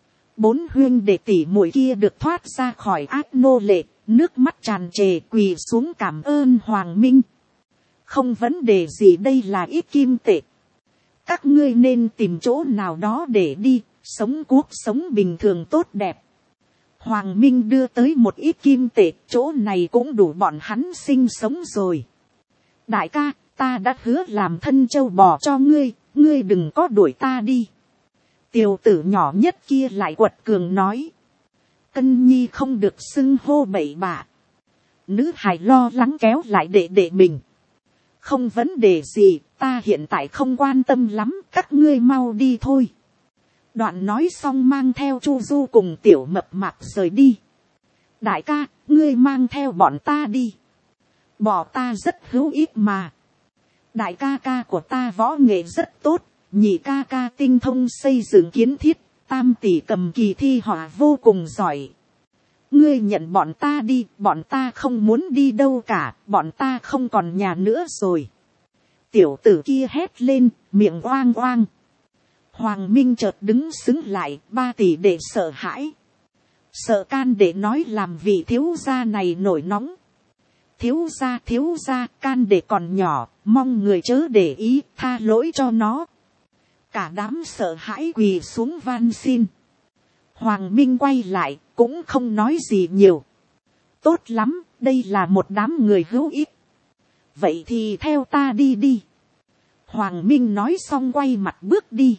4 huynh đệ tỷ muội kia được thoát ra khỏi ác nô lệ, nước mắt tràn trề quỳ xuống cảm ơn Hoàng Minh. Không vấn đề gì, đây là ít kim tệ. Các ngươi nên tìm chỗ nào đó để đi, sống cuộc sống bình thường tốt đẹp. Hoàng Minh đưa tới một ít kim tệ, chỗ này cũng đủ bọn hắn sinh sống rồi. Đại ca, ta đã hứa làm thân châu bò cho ngươi, ngươi đừng có đuổi ta đi. Tiểu tử nhỏ nhất kia lại quật cường nói. Cân nhi không được xưng hô bậy bạ. Nữ hài lo lắng kéo lại đệ đệ mình. Không vấn đề gì, ta hiện tại không quan tâm lắm, các ngươi mau đi thôi. Đoạn nói xong mang theo Chu Du cùng Tiểu Mập Mạp rời đi. Đại ca, ngươi mang theo bọn ta đi. Bỏ ta rất hữu ích mà. Đại ca ca của ta võ nghệ rất tốt, nhị ca ca tinh thông xây dựng kiến thiết, tam tỷ cầm kỳ thi họa vô cùng giỏi. Ngươi nhận bọn ta đi, bọn ta không muốn đi đâu cả, bọn ta không còn nhà nữa rồi. Tiểu tử kia hét lên, miệng oang oang. Hoàng Minh chợt đứng xứng lại, 3 tỷ đệ sợ hãi. Sợ can đệ nói làm vị thiếu gia này nổi nóng. Thiếu gia, can đệ còn nhỏ, mong người chớ để ý, tha lỗi cho nó. Cả đám sợ hãi quỳ xuống van xin. Hoàng Minh quay lại, cũng không nói gì nhiều. Tốt lắm, đây là một đám người hữu ích. Vậy thì theo ta đi đi. Hoàng Minh nói xong quay mặt bước đi.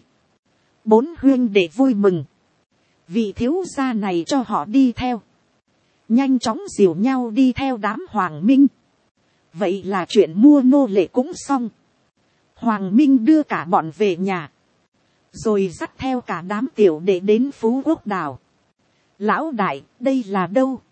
4 huynh đệ vui mừng. Vị thiếu gia này cho họ đi theo. Nhanh chóng dìu nhau đi theo đám Hoàng Minh. Vậy là chuyện mua nô lệ cũng xong. Hoàng Minh đưa cả bọn về nhà. Rồi dắt theo cả đám tiểu đệ đến Phú Quốc đảo. Lão đại, đây là đâu?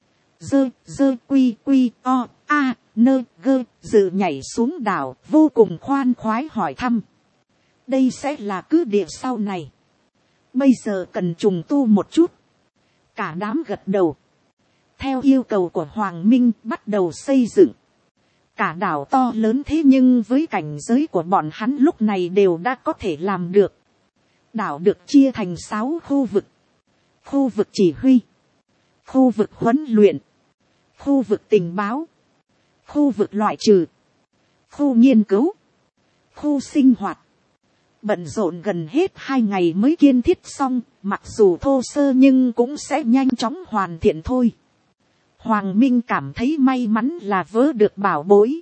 Dơ quy o a nơ gơ dự nhảy xuống đảo, vô cùng khoan khoái hỏi thăm. Đây sẽ là cứ địa sau này. Bây giờ cần trùng tu một chút. Cả đám gật đầu. Theo yêu cầu của Hoàng Minh bắt đầu xây dựng. Cả đảo to lớn thế nhưng với cảnh giới của bọn hắn lúc này đều đã có thể làm được. Đảo được chia thành 6 khu vực. Khu vực chỉ huy. Khu vực huấn luyện. Khu vực tình báo. Khu vực loại trừ. Khu nghiên cứu. Khu sinh hoạt. Bận rộn gần hết 2 ngày mới kiên thiết xong, mặc dù thô sơ nhưng cũng sẽ nhanh chóng hoàn thiện thôi. Hoàng Minh cảm thấy may mắn là vớ được bảo bối.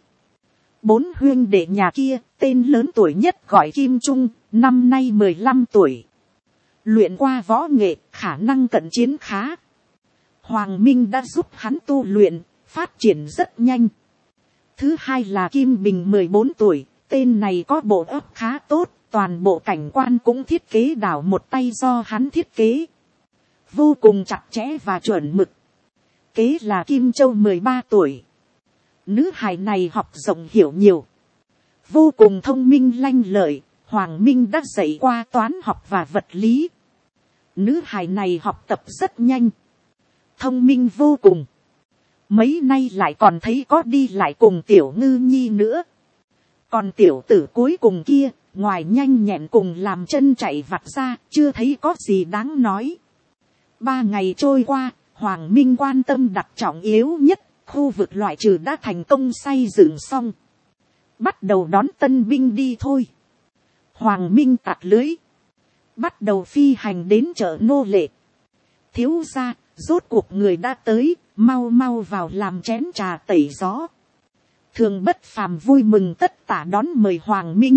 4 huynh đệ nhà kia, tên lớn tuổi nhất gọi Kim Trung, năm nay 15 tuổi. Luyện qua võ nghệ, khả năng cận chiến khá. Hoàng Minh đã giúp hắn tu luyện, phát triển rất nhanh. Thứ hai là Kim Bình 14 tuổi, tên này có bộ óc khá tốt, toàn bộ cảnh quan cũng thiết kế đảo một tay do hắn thiết kế. Vô cùng chặt chẽ và chuẩn mực. Kế là Kim Châu 13 tuổi. Nữ hài này học rộng hiểu nhiều. Vô cùng thông minh lanh lợi, Hoàng Minh đã dạy qua toán học và vật lý. Nữ hài này học tập rất nhanh. Thông minh vô cùng. Mấy nay lại còn thấy có đi lại cùng Tiểu Ngư Nhi nữa. Còn tiểu tử cuối cùng kia, ngoài nhanh nhẹn cùng làm chân chạy vặt ra, chưa thấy có gì đáng nói. 3 ngày trôi qua, Hoàng Minh quan tâm đặt trọng yếu nhất, khu vực loại trừ đã thành công xây dựng xong. Bắt đầu đón tân binh đi thôi. Hoàng Minh tạt lưới. Bắt đầu phi hành đến chợ nô lệ. Thiếu gia, rốt cuộc người đã tới, mau mau vào làm chén trà tẩy gió. Thường Bất Phàm vui mừng tất tả đón mời Hoàng Minh.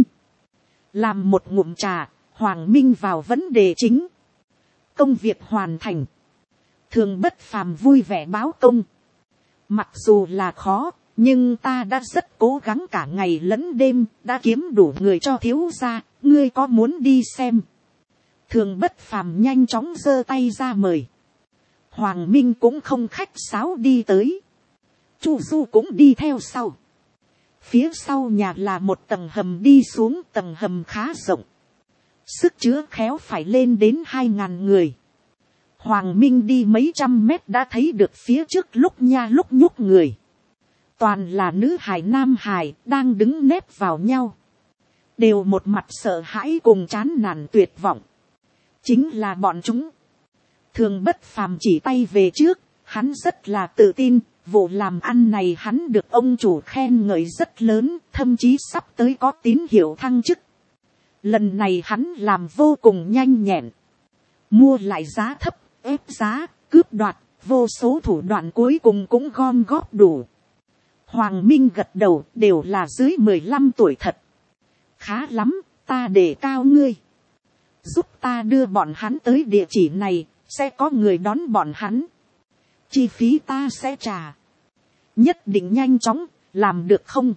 Làm một ngụm trà, Hoàng Minh vào vấn đề chính. Công việc hoàn thành. Thường Bất Phàm vui vẻ báo công. Mặc dù là khó, nhưng ta đã rất cố gắng cả ngày lẫn đêm, đã kiếm đủ người cho thiếu gia, ngươi có muốn đi xem? Thường Bất Phàm nhanh chóng giơ tay ra mời. Hoàng Minh cũng không khách sáo đi tới. Chu Du cũng đi theo sau. Phía sau nhà là một tầng hầm đi xuống, tầng hầm khá rộng. Sức chứa khéo phải lên đến 2.000 người. Hoàng Minh đi mấy trăm mét đã thấy được phía trước lúc nha lúc nhúc người. Toàn là nữ hài nam hài đang đứng nép vào nhau. Đều một mặt sợ hãi cùng chán nản tuyệt vọng. Chính là bọn chúng. Thường Bất Phàm chỉ tay về trước, hắn rất là tự tin, vụ làm ăn này hắn được ông chủ khen ngợi rất lớn, thậm chí sắp tới có tín hiệu thăng chức. Lần này hắn làm vô cùng nhanh nhẹn. Mua lại giá thấp, ép giá, cướp đoạt, vô số thủ đoạn cuối cùng cũng gom góp đủ. Hoàng Minh gật đầu, đều là dưới 15 tuổi thật. Khá lắm, ta để cao ngươi. Giúp ta đưa bọn hắn tới địa chỉ này, sẽ có người đón bọn hắn. Chi phí ta sẽ trả. Nhất định nhanh chóng, làm được không?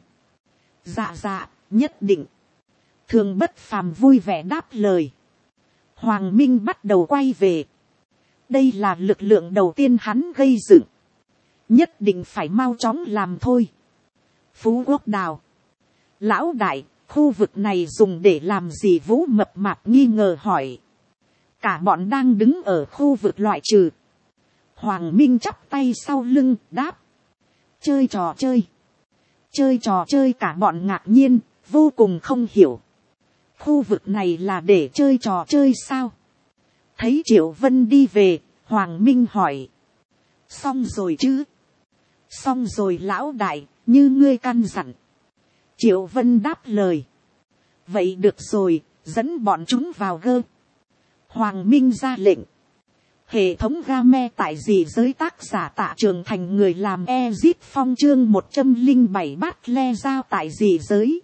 Dạ dạ, nhất định. Thường Bất Phàm vui vẻ đáp lời. Hoàng Minh bắt đầu quay về. Đây là lực lượng đầu tiên hắn gây dựng. Nhất định phải mau chóng làm thôi. Phú Quốc Đào. Lão đại, khu vực này dùng để làm gì? Vũ Mập Mạp nghi ngờ hỏi. Cả bọn đang đứng ở khu vực loại trừ. Hoàng Minh chắp tay sau lưng, đáp. Chơi trò chơi. Chơi trò chơi, cả bọn ngạc nhiên, vô cùng không hiểu. Khu vực này là để chơi trò chơi sao? Thấy Triệu Vân đi về, Hoàng Minh hỏi. Xong rồi chứ? Xong rồi lão đại, như ngươi căn dặn. Triệu Vân đáp lời. Vậy được rồi, dẫn bọn chúng vào gơ. Hoàng Minh ra lệnh. Hệ thống game tại gì giới, tác giả Tạ Trường Thành, người làm Ezit Phong, chương 107 bát le giao tại gì giới.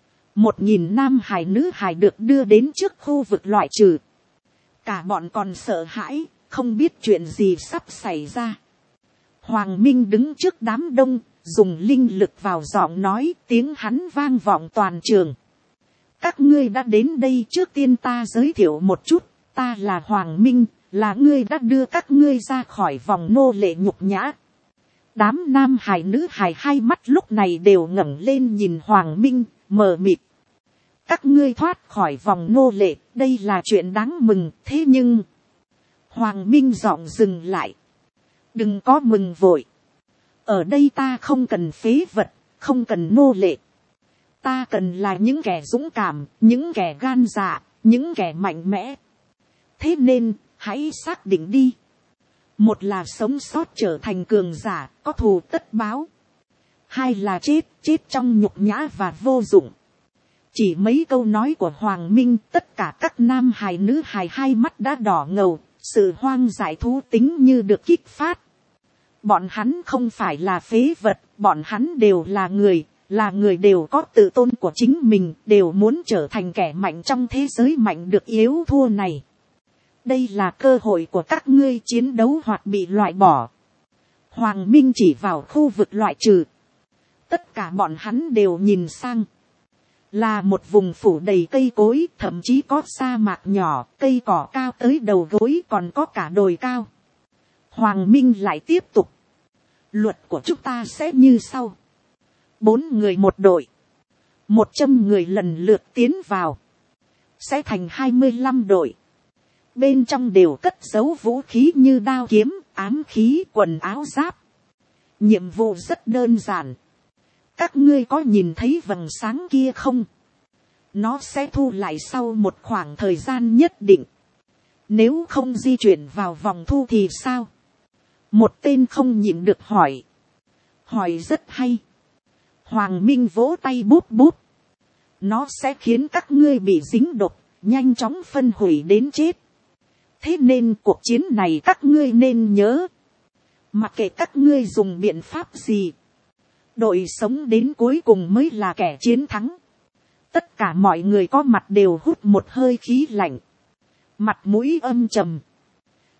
1000 nam hài nữ hài được đưa đến trước khu vực loại trừ. Cả bọn còn sợ hãi, không biết chuyện gì sắp xảy ra. Hoàng Minh đứng trước đám đông, dùng linh lực vào giọng nói, tiếng hắn vang vọng toàn trường. Các ngươi đã đến đây, trước tiên ta giới thiệu một chút, ta là Hoàng Minh, là ngươi đã đưa các ngươi ra khỏi vòng nô lệ nhục nhã. Đám nam hài nữ hài hai mắt lúc này đều ngẩng lên nhìn Hoàng Minh, mờ mịt. Các ngươi thoát khỏi vòng nô lệ, đây là chuyện đáng mừng, thế nhưng... Hoàng Minh giọng dừng lại. Đừng có mừng vội. Ở đây ta không cần phế vật, không cần nô lệ. Ta cần là những kẻ dũng cảm, những kẻ gan dạ, những kẻ mạnh mẽ. Thế nên, hãy xác định đi. Một là sống sót trở thành cường giả, có thù tất báo. Hai là chết trong nhục nhã và vô dụng. Chỉ mấy câu nói của Hoàng Minh, tất cả các nam hài nữ hài hai mắt đã đỏ ngầu, sự hoang dại thú tính như được kích phát. Bọn hắn không phải là phế vật, bọn hắn đều là người đều có tự tôn của chính mình, đều muốn trở thành kẻ mạnh trong thế giới mạnh được yếu thua này. Đây là cơ hội của các ngươi chiến đấu hoặc bị loại bỏ. Hoàng Minh chỉ vào khu vực loại trừ. Tất cả bọn hắn đều nhìn sang. Là một vùng phủ đầy cây cối, thậm chí có sa mạc nhỏ, cây cỏ cao tới đầu gối, còn có cả đồi cao. Hoàng Minh lại tiếp tục. Luật của chúng ta sẽ như sau. 4 người một đội. 100 người lần lượt tiến vào. Sẽ thành 25 đội. Bên trong đều cất giấu vũ khí như đao kiếm, ám khí, quần áo giáp. Nhiệm vụ rất đơn giản. Các ngươi có nhìn thấy vầng sáng kia không? Nó sẽ thu lại sau một khoảng thời gian nhất định. Nếu không di chuyển vào vòng thu thì sao? Một tên không nhịn được hỏi. Hỏi rất hay. Hoàng Minh vỗ tay bút bút. Nó sẽ khiến các ngươi bị dính độc, nhanh chóng phân hủy đến chết. Thế nên cuộc chiến này các ngươi nên nhớ. Mặc kệ các ngươi dùng biện pháp gì, đội sống đến cuối cùng mới là kẻ chiến thắng. Tất cả mọi người có mặt đều hút một hơi khí lạnh. Mặt mũi âm trầm.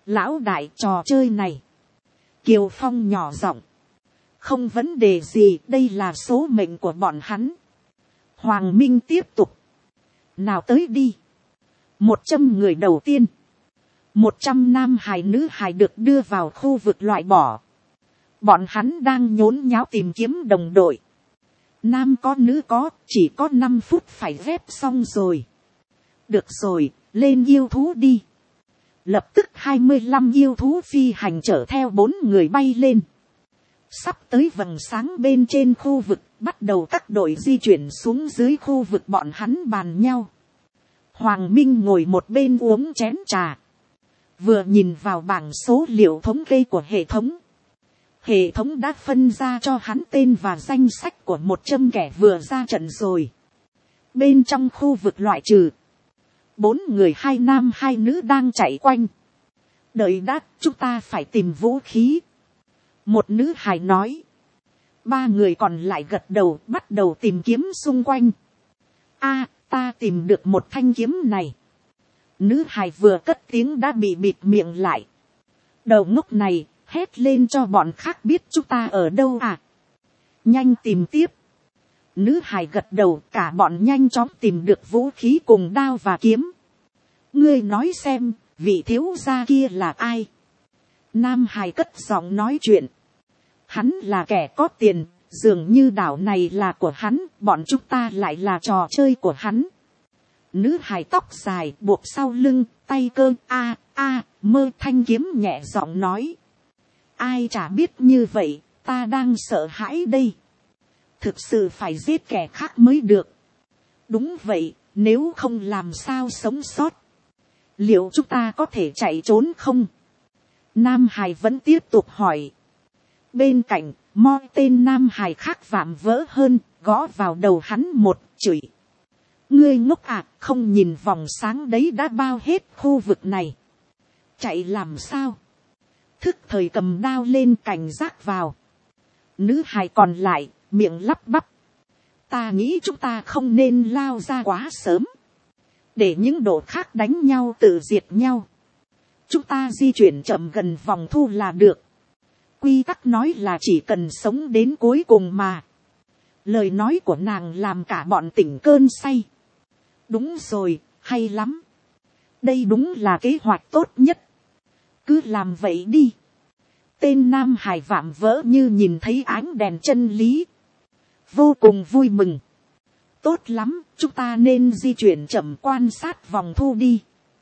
Lão đại, trò chơi này. Kiều Phong nhỏ giọng. Không vấn đề gì, đây là số mệnh của bọn hắn. Hoàng Minh tiếp tục. Nào tới đi. 100 người đầu tiên. 100 nam hài nữ hài được đưa vào khu vực loại bỏ. Bọn hắn đang nhốn nháo tìm kiếm đồng đội. Nam có nữ có, chỉ có 5 phút phải ghép xong rồi. Được rồi, lên yêu thú đi. Lập tức 25 yêu thú phi hành chở theo 4 người bay lên. Sắp tới vầng sáng bên trên khu vực, bắt đầu các đội di chuyển xuống dưới khu vực bọn hắn bàn nhau. Hoàng Minh ngồi một bên uống chén trà. Vừa nhìn vào bảng số liệu thống kê của hệ thống. Hệ thống đã phân ra cho hắn tên và danh sách của 100 kẻ vừa ra trận rồi. Bên trong khu vực loại trừ. 4 người 2 nam 2 nữ đang chạy quanh. Đợi đã, chúng ta phải tìm vũ khí. Một nữ hài nói. 3 người còn lại gật đầu, bắt đầu tìm kiếm xung quanh. Ta tìm được một thanh kiếm này. Nữ hài vừa cất tiếng đã bị bịt miệng lại. Đầu ngốc này, hét lên cho bọn khác biết chúng ta ở đâu à. Nhanh tìm tiếp. Nữ hài gật đầu, cả bọn nhanh chóng tìm được vũ khí cùng đao và kiếm. Ngươi nói xem, vị thiếu gia kia là ai? Nam hài cất giọng nói chuyện. Hắn là kẻ có tiền, dường như đảo này là của hắn, bọn chúng ta lại là trò chơi của hắn. Nữ hài tóc dài buộc sau lưng, tay cơ mơ thanh kiếm nhẹ giọng nói. Ai chả biết như vậy, ta đang sợ hãi đây. Thực sự phải giết kẻ khác mới được. Đúng vậy, nếu không làm sao sống sót. Liệu chúng ta có thể chạy trốn không? Nam hài vẫn tiếp tục hỏi. Bên cạnh, moi tên nam hài khác vạm vỡ hơn, gõ vào đầu hắn một chửi. Ngươi ngốc à, không nhìn vòng sáng đấy đã bao hết khu vực này. Chạy làm sao? Thức thời cầm đao lên cảnh giác vào. Nữ hài còn lại, miệng lắp bắp. Ta nghĩ chúng ta không nên lao ra quá sớm. Để những đội khác đánh nhau tự diệt nhau. Chúng ta di chuyển chậm gần vòng thu là được. Quy tắc nói là chỉ cần sống đến cuối cùng mà. Lời nói của nàng làm cả bọn tỉnh cơn say. Đúng rồi, hay lắm. Đây đúng là kế hoạch tốt nhất. Cứ làm vậy đi. Tên nam hài vạm vỡ như nhìn thấy ánh đèn chân lý. Vô cùng vui mừng. Tốt lắm, chúng ta nên di chuyển chậm quan sát vòng thu đi.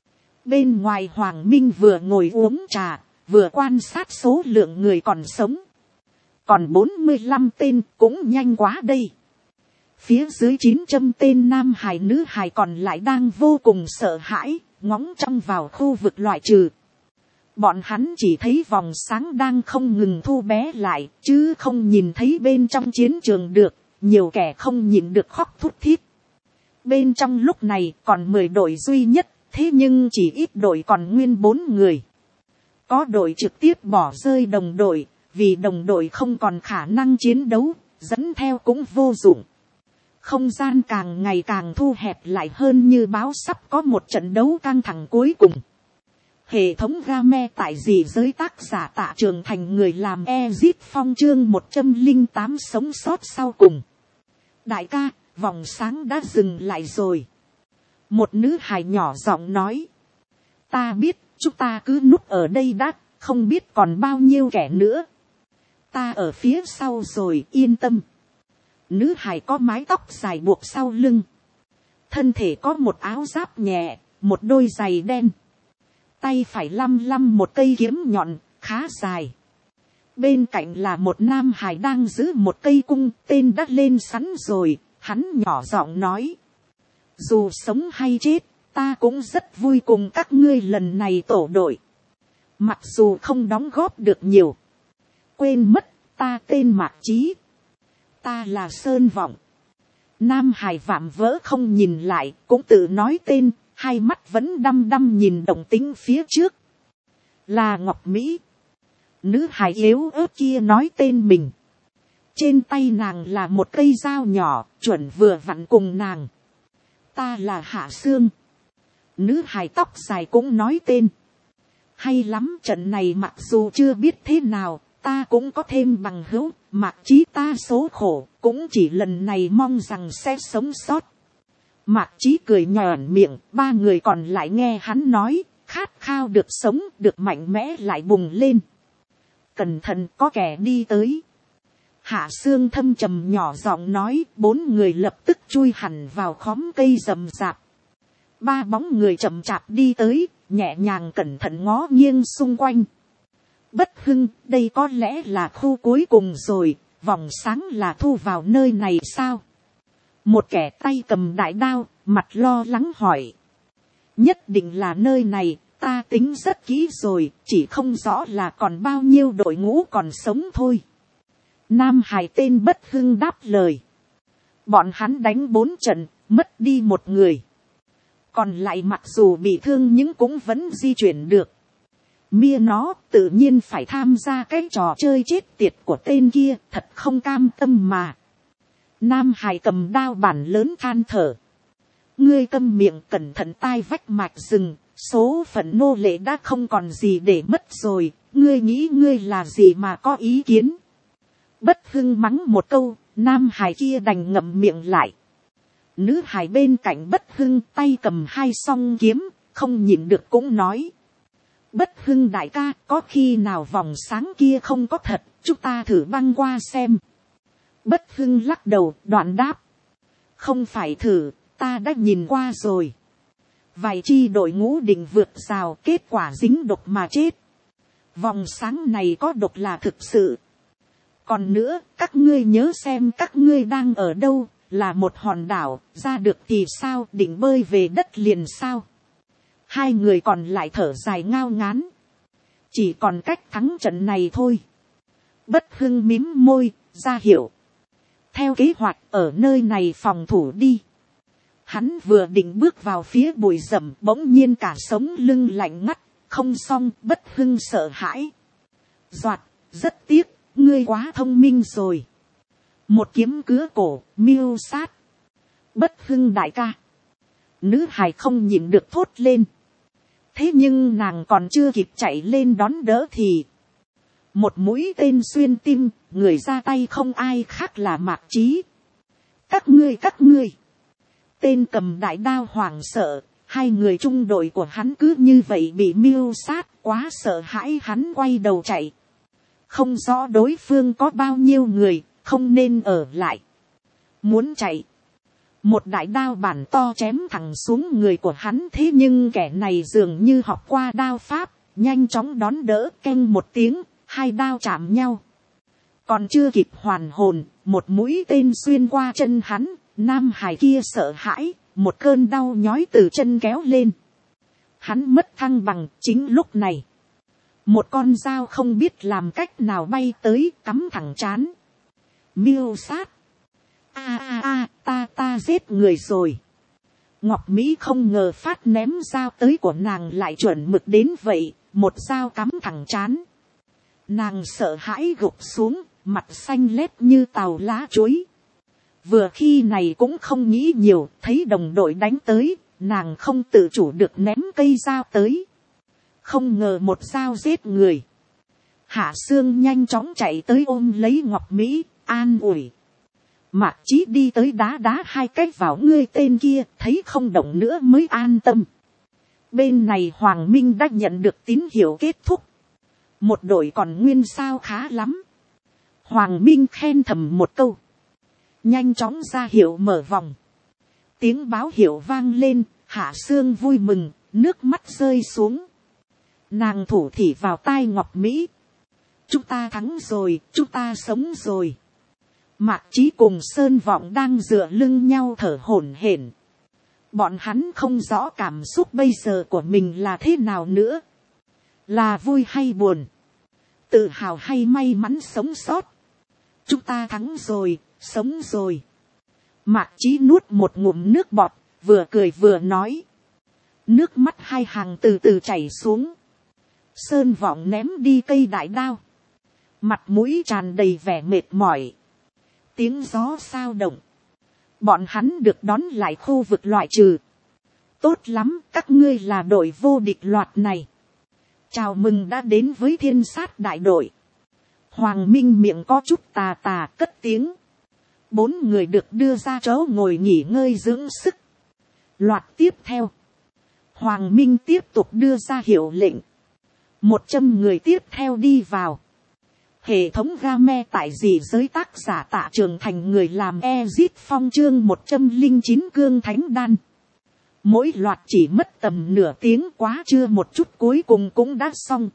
Bên ngoài Hoàng Minh vừa ngồi uống trà, vừa quan sát số lượng người còn sống. Còn 45 tên cũng nhanh quá đây. Phía dưới 900 tên nam hài nữ hài còn lại đang vô cùng sợ hãi, ngóng trông vào khu vực loại trừ. Bọn hắn chỉ thấy vòng sáng đang không ngừng thu bé lại, chứ không nhìn thấy bên trong chiến trường được, nhiều kẻ không nhìn được khóc thút thít. Bên trong lúc này còn 10 đội duy nhất, thế nhưng chỉ ít đội còn nguyên 4 người. Có đội trực tiếp bỏ rơi đồng đội, vì đồng đội không còn khả năng chiến đấu, dẫn theo cũng vô dụng. Không gian càng ngày càng thu hẹp lại hơn như báo sắp có một trận đấu căng thẳng cuối cùng. Hệ thống game tại dị giới tác giả Tạ Trường Thành người làm Ezit Phong chương 108 sống sót sau cùng. Đại ca, vòng sáng đã dừng lại rồi. Một nữ hài nhỏ giọng nói. Ta biết, chúng ta cứ núp ở đây đã, không biết còn bao nhiêu kẻ nữa. Ta ở phía sau rồi, yên tâm. Nữ hài có mái tóc dài buộc sau lưng. Thân thể có một áo giáp nhẹ, một đôi giày đen. Tay phải lăm một cây kiếm nhọn, khá dài. Bên cạnh là một nam hài đang giữ một cây cung, tên đã lên sẵn rồi, hắn nhỏ giọng nói. Dù sống hay chết, ta cũng rất vui cùng các ngươi lần này tổ đội. Mặc dù không đóng góp được nhiều. Quên mất, ta tên Mạc Chí. Ta là Sơn Vọng. Nam hài vạm vỡ không nhìn lại, cũng tự nói tên, hai mắt vẫn đăm nhìn động tĩnh phía trước. Là Ngọc Mỹ. Nữ hài yếu ớt kia nói tên mình. Trên tay nàng là một cây dao nhỏ, chuẩn vừa vặn cùng nàng. Ta là Hạ Sương. Nữ hài tóc dài cũng nói tên. Hay lắm, trận này mặc dù chưa biết thế nào, ta cũng có thêm bằng hữu, Mạc Chí ta số khổ, cũng chỉ lần này mong rằng sẽ sống sót. Mạc Chí cười nhòn miệng, ba người còn lại nghe hắn nói, khát khao được sống, được mạnh mẽ lại bùng lên. Cẩn thận, có kẻ đi tới. Hạ Sương thâm trầm nhỏ giọng nói, bốn người lập tức chui hẳn vào khóm cây rậm rạp. Ba bóng người chậm chạp đi tới, nhẹ nhàng cẩn thận ngó nghiêng xung quanh. Bất Hưng, đây có lẽ là khu cuối cùng rồi, vòng sáng là thu vào nơi này sao? Một kẻ tay cầm đại đao, mặt lo lắng hỏi. Nhất định là nơi này, ta tính rất kỹ rồi, chỉ không rõ là còn bao nhiêu đội ngũ còn sống thôi. Nam Hải tên Bất Hưng đáp lời. Bọn hắn đánh 4 trận, mất đi một người. Còn lại mặc dù bị thương nhưng cũng vẫn di chuyển được. Mia nó tự nhiên phải tham gia cái trò chơi chết tiệt của tên kia, thật không cam tâm mà. Nam Hải cầm đao bản lớn than thở. Ngươi câm miệng, cẩn thận tai vách mạch rừng, số phận nô lệ đã không còn gì để mất rồi, ngươi nghĩ ngươi là gì mà có ý kiến. Bất Hưng mắng một câu, Nam Hải kia đành ngậm miệng lại. Nữ Hải bên cạnh Bất Hưng tay cầm 2 song kiếm, không nhịn được cũng nói. Bất Hưng đại ca, có khi nào vòng sáng kia không có thật, chúng ta thử băng qua xem. Bất Hưng lắc đầu, đoạn đáp. Không phải thử, ta đã nhìn qua rồi. Vài chi đội ngũ định vượt rào, kết quả dính độc mà chết. Vòng sáng này có độc là thực sự. Còn nữa, các ngươi nhớ xem các ngươi đang ở đâu, là một hòn đảo, ra được thì sao, định bơi về đất liền sao. 2 người còn lại thở dài ngao ngán. Chỉ còn cách thắng trận này thôi. Bất Hưng mím môi, ra hiệu. Theo kế hoạch ở nơi này phòng thủ đi. Hắn vừa định bước vào phía bụi rậm, bỗng nhiên cả sống lưng lạnh ngắt, không xong. Bất Hưng sợ hãi. Doạt, rất tiếc, ngươi quá thông minh rồi. Một kiếm cứa cổ, mưu sát. Bất Hưng đại ca. Nữ hài không nhịn được thốt lên. Thế nhưng nàng còn chưa kịp chạy lên đón đỡ thì một mũi tên xuyên tim, người ra tay không ai khác là Mạc Chí. Các ngươi. Tên cầm đại đao hoảng sợ, 2 người trung đội của hắn cứ như vậy bị mưu sát, quá sợ hãi hắn quay đầu chạy. Không rõ đối phương có bao nhiêu người, không nên ở lại. Muốn chạy. Một đại đao bản to chém thẳng xuống người của hắn, thế nhưng kẻ này dường như học qua đao pháp, nhanh chóng đón đỡ, keng một tiếng, 2 đao chạm nhau. Còn chưa kịp hoàn hồn, một mũi tên xuyên qua chân hắn, Nam Hải kia sợ hãi, một cơn đau nhói từ chân kéo lên. Hắn mất thăng bằng. Chính lúc này, một con dao không biết làm cách nào bay tới, cắm thẳng trán. Mưu sát. Ta giết người rồi. Ngọc Mỹ không ngờ phát ném dao tới của nàng lại chuẩn mực đến vậy, một dao cắm thẳng trán. Nàng sợ hãi gục xuống, mặt xanh lét như tàu lá chuối. Vừa khi này cũng không nghĩ nhiều, thấy đồng đội đánh tới, nàng không tự chủ được ném cây dao tới. Không ngờ một dao giết người. Hạ Sương nhanh chóng chạy tới ôm lấy Ngọc Mỹ, an ủi. Mạc Chí đi tới đá 2 cái vào ngươi tên kia, thấy không động nữa mới an tâm. Bên này Hoàng Minh đã nhận được tín hiệu kết thúc. Một đội còn nguyên sao khá lắm. Hoàng Minh khen thầm một câu. Nhanh chóng ra hiệu mở vòng. Tiếng báo hiệu vang lên, Hạ Sương vui mừng, nước mắt rơi xuống. Nàng thủ thỉ vào tai Ngọc Mỹ. Chúng ta thắng rồi, chúng ta sống rồi. Mạc Chí cùng Sơn Vọng đang dựa lưng nhau thở hổn hển. Bọn hắn không rõ cảm xúc bây giờ của mình là thế nào nữa. Là vui hay buồn. Tự hào hay may mắn sống sót. Chúng ta thắng rồi, sống rồi. Mạc Chí nuốt một ngụm nước bọt, vừa cười vừa nói. Nước mắt 2 hàng từ từ chảy xuống. Sơn Vọng ném đi cây đại đao. Mặt mũi tràn đầy vẻ mệt mỏi. Tiếng gió sao động. Bọn hắn được đón lại khu vực loại trừ. Tốt lắm, các ngươi là đội vô địch loạt này. chào mừng đã đến với thiên sát đại đội. Hoàng Minh miệng có chút tà tà cất tiếng. 4 người được đưa ra chỗ ngồi nghỉ ngơi dưỡng sức. Loạt tiếp theo, Hoàng Minh tiếp tục đưa ra hiệu lệnh. 100 người tiếp theo đi vào. Hệ thống game tại dị giới tác giả Tạ Trường Thành, người làm Ezit Phong chương 109 cương thánh đan. Mỗi loạt chỉ mất tầm nửa tiếng, quá chưa một chút, cuối cùng cũng đã xong.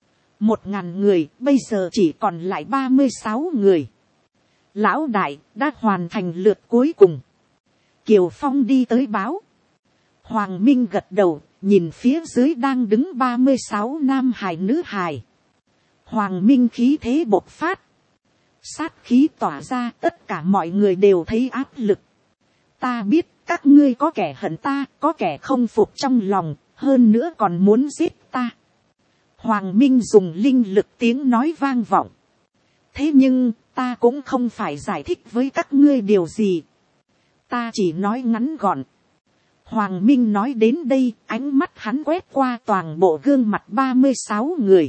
1000 người, bây giờ chỉ còn lại 36 người. Lão đại đã hoàn thành lượt cuối cùng. Kiều Phong đi tới báo. Hoàng Minh gật đầu, nhìn phía dưới đang đứng 36 nam hài nữ hài. Hoàng Minh khí thế bộc phát. Sát khí tỏa ra, tất cả mọi người đều thấy áp lực. Ta biết các ngươi có kẻ hận ta, có kẻ không phục trong lòng, hơn nữa còn muốn giết ta. Hoàng Minh dùng linh lực tiếng nói vang vọng. Thế nhưng, ta cũng không phải giải thích với các ngươi điều gì. Ta chỉ nói ngắn gọn. Hoàng Minh nói đến đây, ánh mắt hắn quét qua toàn bộ gương mặt 36 người.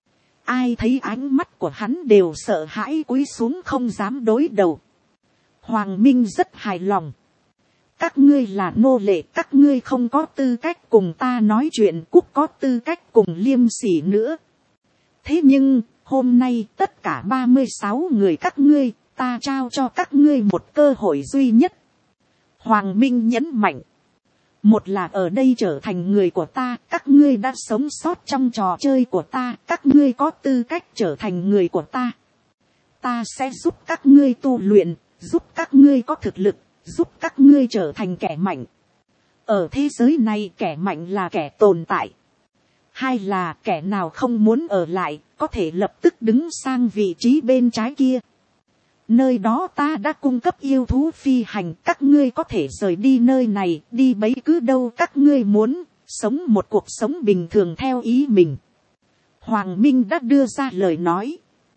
Ai thấy ánh mắt của hắn đều sợ hãi cúi xuống không dám đối đầu. Hoàng Minh rất hài lòng. Các ngươi là nô lệ, các ngươi không có tư cách cùng ta nói chuyện, cúc có tư cách cùng liêm sỉ nữa. Thế nhưng, hôm nay tất cả 36 người các ngươi, ta trao cho các ngươi một cơ hội duy nhất. Hoàng Minh nhấn mạnh. Một là ở đây trở thành người của ta, các ngươi đã sống sót trong trò chơi của ta, các ngươi có tư cách trở thành người của ta. Ta sẽ giúp các ngươi tu luyện, giúp các ngươi có thực lực, giúp các ngươi trở thành kẻ mạnh. Ở thế giới này kẻ mạnh là kẻ tồn tại. Hai là kẻ nào không muốn ở lại, có thể lập tức đứng sang vị trí bên trái kia. Nơi đó ta đã cung cấp yêu thú phi hành, các ngươi có thể rời đi nơi này, đi bất cứ đâu các ngươi muốn, sống một cuộc sống bình thường theo ý mình. Hoàng Minh đã đưa ra lời nói.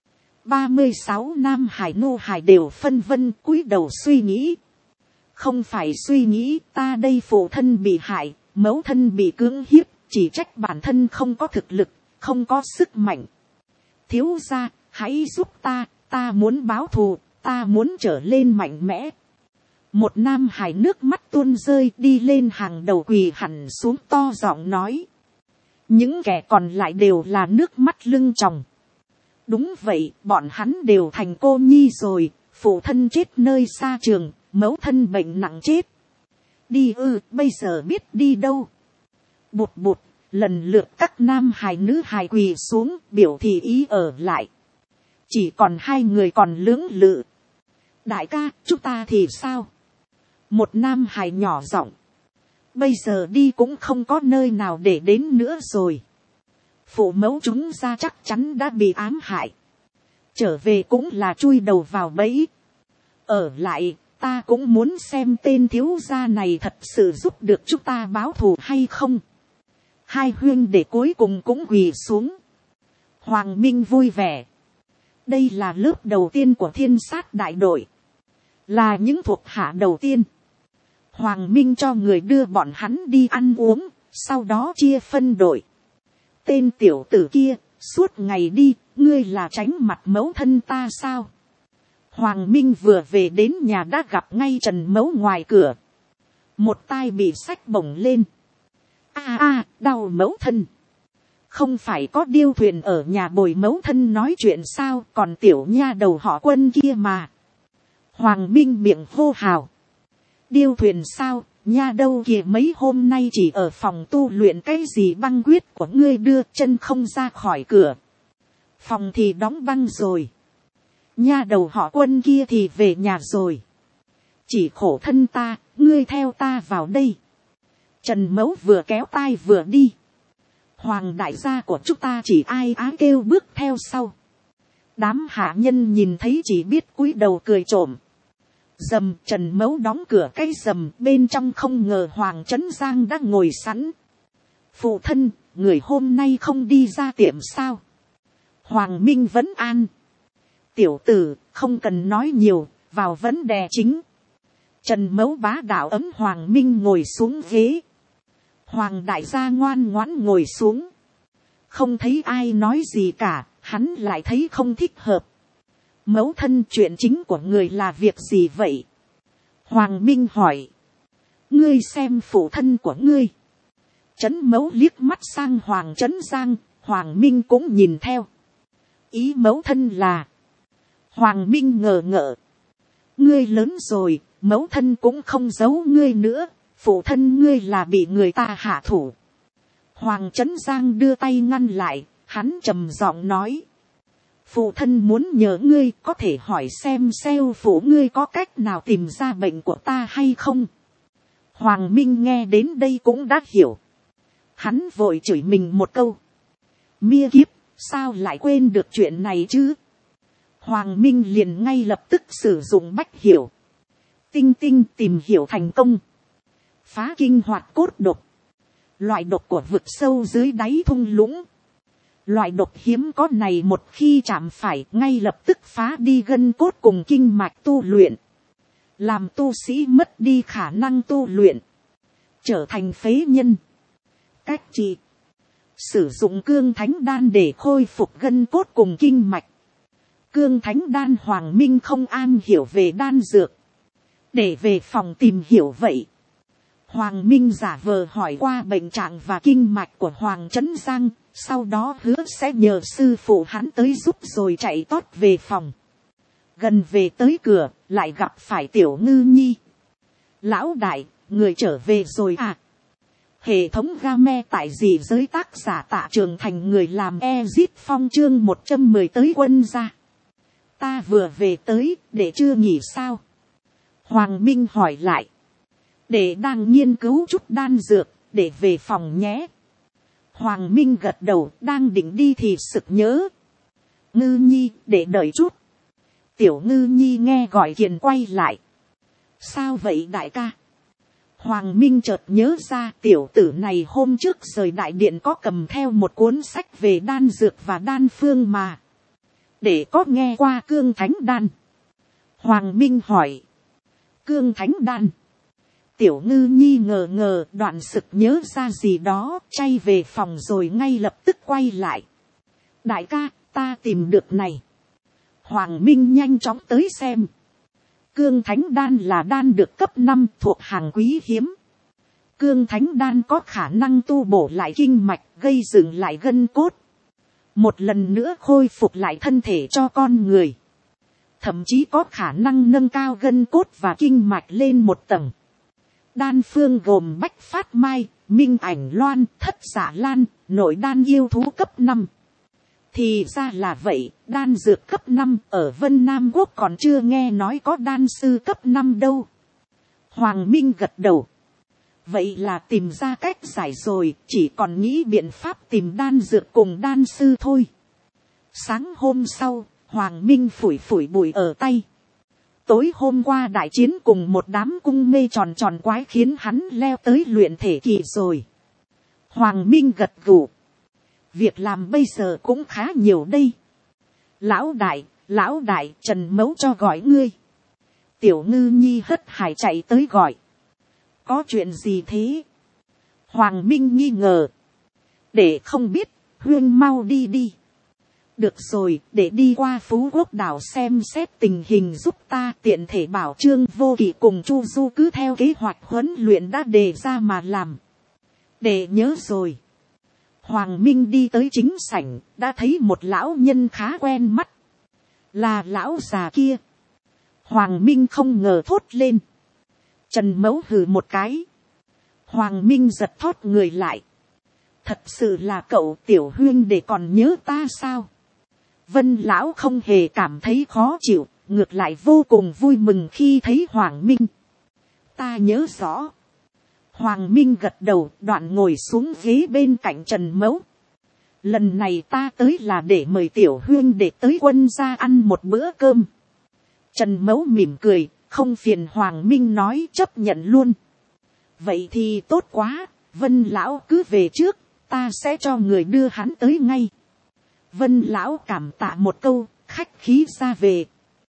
36 nam hải nô hải đều phân vân cúi đầu suy nghĩ. Không phải suy nghĩ, ta đây phụ thân bị hại, mẫu thân bị cưỡng hiếp, chỉ trách bản thân không có thực lực, không có sức mạnh. Thiếu gia, hãy giúp ta, ta muốn báo thù, ta muốn trở lên mạnh mẽ. Một nam hài nước mắt tuôn rơi đi lên hàng đầu quỳ hẳn xuống to giọng nói. Những kẻ còn lại đều là nước mắt lưng tròng. Đúng vậy, bọn hắn đều thành cô nhi rồi, phụ thân chết nơi xa trường, mẫu thân bệnh nặng chết. Đi bây giờ biết đi đâu. Bụt bụt, lần lượt các nam hài nữ hài quỳ xuống biểu thị ý ở lại. Chỉ còn 2 người còn lưỡng lự. Đại ca, chúng ta thì sao? Một nam hài nhỏ giọng. Bây giờ đi cũng không có nơi nào để đến nữa rồi. Phụ mẫu chúng ra chắc chắn đã bị ám hại. Trở về cũng là chui đầu vào bẫy. Ở lại, ta cũng muốn xem tên thiếu gia này thật sự giúp được chúng ta báo thù hay không. 2 huynh đệ cuối cùng cũng quỳ xuống. Hoàng Minh vui vẻ. Đây là lớp đầu tiên của thiên sát đại đội. Là những thuộc hạ đầu tiên. Hoàng Minh cho người đưa bọn hắn đi ăn uống, sau đó chia phân đội. Tên tiểu tử kia, suốt ngày đi, ngươi là tránh mặt mẫu thân ta sao? Hoàng Minh vừa về đến nhà đã gặp ngay Trần Mẫu ngoài cửa. Một tai bị xách bổng lên. Đau mẫu thân. Không phải có điêu thuyền ở nhà bồi mẫu thân nói chuyện sao, còn tiểu nha đầu họ Quân kia mà. Hoàng Minh miệng hô hào. Điêu thuyền sao, nha đâu kìa, mấy hôm nay chỉ ở phòng tu luyện cái gì băng quyết của ngươi đưa chân không ra khỏi cửa. Phòng thì đóng băng rồi. Nha đầu họ Quân kia thì về nhà rồi. Chỉ khổ thân ta, ngươi theo ta vào đây. Trần Mẫu vừa kéo tai vừa đi. Hoàng đại gia của chúng ta chỉ ai á kêu bước theo sau. Đám hạ nhân nhìn thấy chỉ biết cúi đầu cười trộm. Dầm, Trần Mẫu đóng cửa cái dầm, bên trong không ngờ Hoàng Trấn Giang đã ngồi sẵn. Phụ thân, người hôm nay không đi ra tiệm sao? Hoàng Minh vấn an. Tiểu tử, không cần nói nhiều, vào vấn đề chính. Trần Mẫu bá đạo ấm Hoàng Minh ngồi xuống ghế. Hoàng đại gia ngoan ngoãn ngồi xuống. Không thấy ai nói gì cả, hắn lại thấy không thích hợp. Mẫu thân, chuyện chính của người là việc gì vậy? Hoàng Minh hỏi. Ngươi xem phụ thân của ngươi. Trấn Mẫu liếc mắt sang Hoàng Trấn Giang, Hoàng Minh cũng nhìn theo. Ý mẫu thân là. Hoàng Minh ngờ ngợ. Ngươi lớn rồi, mẫu thân cũng không giấu ngươi nữa, phụ thân ngươi là bị người ta hạ thủ. Hoàng Trấn Giang đưa tay ngăn lại, hắn trầm giọng nói. Phụ thân muốn nhờ ngươi, có thể hỏi xem xeo phụ ngươi có cách nào tìm ra bệnh của ta hay không. Hoàng Minh nghe đến đây cũng đã hiểu. Hắn vội chửi mình một câu. Mia kiếp, sao lại quên được chuyện này chứ? Hoàng Minh liền ngay lập tức sử dụng bách hiểu. Tinh tinh tìm hiểu thành công. Phá kinh hoạt cốt độc. Loại độc của vực sâu dưới đáy thung lũng. Loại độc hiếm có này một khi chạm phải ngay lập tức phá đi gân cốt cùng kinh mạch tu luyện. Làm tu sĩ mất đi khả năng tu luyện. Trở thành phế nhân. Cách trị. Sử dụng cương thánh đan để khôi phục gân cốt cùng kinh mạch. Cương thánh đan Hoàng Minh không am hiểu về đan dược. Để về phòng tìm hiểu vậy. Hoàng Minh giả vờ hỏi qua bệnh trạng và kinh mạch của Hoàng Trấn Giang. Sau đó hứa sẽ nhờ sư phụ hắn tới giúp rồi chạy tót về phòng. Gần về tới cửa, lại gặp phải Tiểu Ngư Nhi. Lão đại, người trở về rồi à? Hệ thống game tại dị giới tác giả Tạ Trường Thành, người làm Ezit Phong chương 110 tới quân gia. Ta vừa về tới, để chưa nghỉ sao? Hoàng Minh hỏi lại. Để đang nghiên cứu chút đan dược, để về phòng nhé. Hoàng Minh gật đầu, đang định đi thì sực nhớ. Ngư Nhi, để đợi chút. Tiểu Ngư Nhi nghe gọi liền quay lại. Sao vậy đại ca? Hoàng Minh chợt nhớ ra tiểu tử này hôm trước rời đại điện có cầm theo một cuốn sách về đan dược và đan phương mà. Để có nghe qua cương thánh đan. Hoàng Minh hỏi. Cương thánh đan. Tiểu Ngư Nhi ngờ ngờ, đoạn sực nhớ ra gì đó, chay về phòng rồi ngay lập tức quay lại. Đại ca, ta tìm được này. Hoàng Minh nhanh chóng tới xem. Cương thánh đan là đan được cấp 5 thuộc hàng quý hiếm. Cương thánh đan có khả năng tu bổ lại kinh mạch, gây dựng lại gân cốt. Một lần nữa khôi phục lại thân thể cho con người. Thậm chí có khả năng nâng cao gân cốt và kinh mạch lên một tầng. Đan phương gồm bách phát mai, minh ảnh loan, thất giả lan, nội đan yêu thú cấp 5. Thì ra là vậy, đan dược cấp 5 ở Vân Nam Quốc còn chưa nghe nói có đan sư cấp 5 đâu. Hoàng Minh gật đầu. Vậy là tìm ra cách giải rồi, chỉ còn nghĩ biện pháp tìm đan dược cùng đan sư thôi. Sáng hôm sau, Hoàng Minh phủi phủi bụi ở tay. Tối hôm qua đại chiến cùng một đám cung mê tròn tròn quái khiến hắn leo tới luyện thể kỳ rồi. Hoàng Minh gật gù. Việc làm bây giờ cũng khá nhiều đây. Lão đại, Trần Mẫu cho gọi ngươi. Tiểu Ngư Nhi hất hải chạy tới gọi. Có chuyện gì thế? Hoàng Minh nghi ngờ. Để không biết, Huyên mau đi đi. Được rồi, để đi qua Phú Quốc đảo xem xét tình hình giúp ta, tiện thể bảo Trương Vô Kỵ cùng Chu Du cứ theo kế hoạch huấn luyện đã đề ra mà làm. Để nhớ rồi. Hoàng Minh đi tới chính sảnh, đã thấy một lão nhân khá quen mắt. Là lão già kia. Hoàng Minh không ngờ thốt lên. Trần Mẫu hừ một cái. Hoàng Minh giật thót người lại. Thật sự là cậu Tiểu Huyên để còn nhớ ta sao? Vân lão không hề cảm thấy khó chịu, ngược lại vô cùng vui mừng khi thấy Hoàng Minh. Ta nhớ rõ. Hoàng Minh gật đầu, đoạn ngồi xuống ghế bên cạnh Trần Mẫu. Lần này ta tới là để mời Tiểu Huyên để tới quân gia ăn một bữa cơm. Trần Mẫu mỉm cười, không phiền Hoàng Minh nói, chấp nhận luôn. Vậy thì tốt quá, Vân lão cứ về trước, ta sẽ cho người đưa hắn tới ngay. Vân lão cảm tạ một câu, khách khí ra về.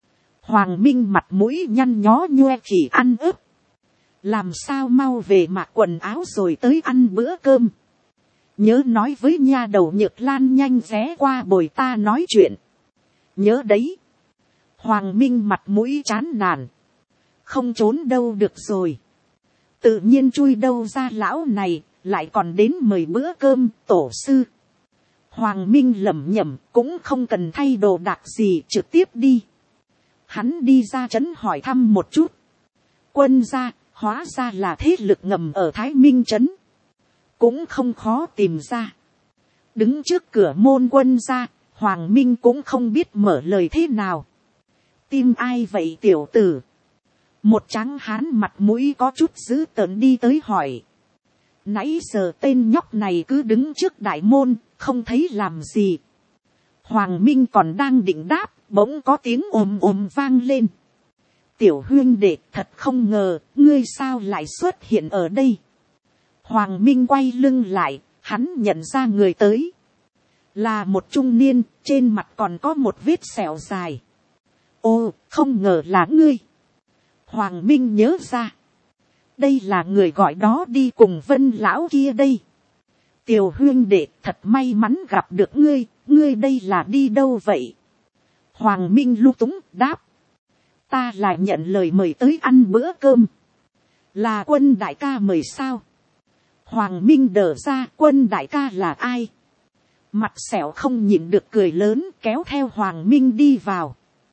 Hoàng Minh mặt mũi nhăn nhó nhoe khỉ ăn ướp. Làm sao mau về mặc quần áo rồi tới ăn bữa cơm. nhớ nói với nha đầu Nhược Lan nhanh ghé qua bồi ta nói chuyện. Nhớ đấy. Hoàng Minh mặt mũi chán nản, không trốn đâu được rồi, tự nhiên chui đâu ra lão này, lại còn đến mời bữa cơm tổ sư. Hoàng Minh lẩm nhẩm, cũng không cần thay đồ đạc gì, trực tiếp đi. Hắn đi ra trấn hỏi thăm một chút. Quân gia, hóa ra là thế lực ngầm ở Thái Minh trấn, cũng không khó tìm ra. Đứng trước cửa môn quân gia, Hoàng Minh cũng không biết mở lời thế nào. Tim ai vậy tiểu tử? Một tráng hán mặt mũi có chút dữ tợn đi tới hỏi. Nãy giờ tên nhóc này cứ đứng trước đại môn, không thấy làm gì. Hoàng Minh còn đang định đáp, bỗng có tiếng ồm ồm vang lên. Tiểu huynh đệ, thật không ngờ, ngươi sao lại xuất hiện ở đây. Hoàng Minh quay lưng lại, hắn nhận ra người tới. Là một trung niên, trên mặt còn có một vết sẹo dài. Ô, không ngờ là ngươi. Hoàng Minh nhớ ra. Đây là người gọi đó đi cùng Vân lão kia đây. Tiểu huynh đệ, thật may mắn gặp được ngươi, ngươi đây là đi đâu vậy? Hoàng Minh lung túng đáp. Ta là nhận lời mời tới ăn bữa cơm. Là Quân đại ca mời sao? Hoàng Minh đờ ra, Quân đại ca là ai? Mặt sẹo không nhịn được cười lớn, kéo theo Hoàng Minh đi vào.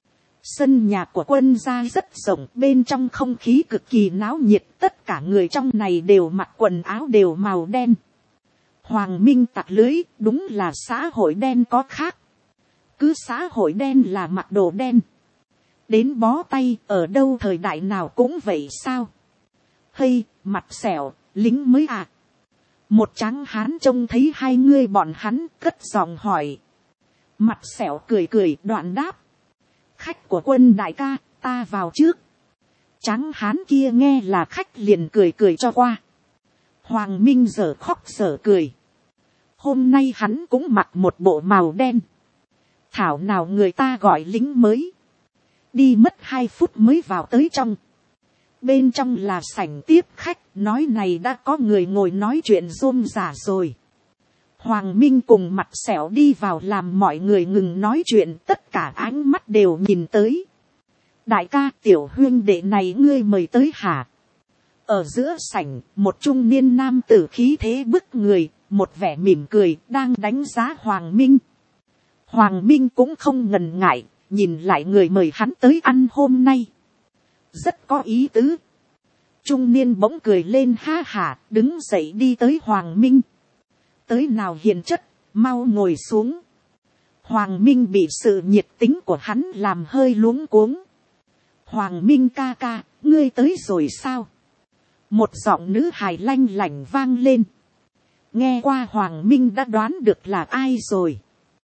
Sân nhà của Quân gia rất rộng, bên trong không khí cực kỳ náo nhiệt, tất cả người trong này đều mặc quần áo đều màu đen. Hoàng Minh tặc lưới, đúng là xã hội đen có khác. Cứ xã hội đen là mặc đồ đen. Đến bó tay, ở đâu thời đại nào cũng vậy sao? Hây, mặt sẹo, lính mới à? Một tráng hán trông thấy hai người bọn hắn, cất giọng hỏi. Mặt sẹo cười cười đoạn đáp. Khách của Quân đại ca, ta vào trước. Tráng hán kia nghe là khách liền cười cười cho qua. Hoàng Minh dở khóc dở cười. Hôm nay hắn cũng mặc một bộ màu đen. Thảo nào người ta gọi lính mới. Đi mất 2 phút mới vào tới trong. Bên trong là sảnh tiếp khách, nói này đã có người ngồi nói chuyện rôm rả rồi. Hoàng Minh cùng mặt sẹo đi vào làm mọi người ngừng nói chuyện, tất cả ánh mắt đều nhìn tới. Đại ca, tiểu huynh đệ này ngươi mời tới hả? Ở giữa sảnh, một trung niên nam tử khí thế bức người, một vẻ mỉm cười, đang đánh giá Hoàng Minh. Hoàng Minh cũng không ngần ngại, nhìn lại người mời hắn tới ăn hôm nay. Rất có ý tứ. Trung niên bỗng cười lên ha hả, đứng dậy đi tới Hoàng Minh. Tới nào hiền chất, mau ngồi xuống. Hoàng Minh bị sự nhiệt tính của hắn làm hơi luống cuống. Hoàng Minh ca ca, ngươi tới rồi sao? Một giọng nữ hài lanh lảnh vang lên. Nghe qua Hoàng Minh đã đoán được là ai rồi.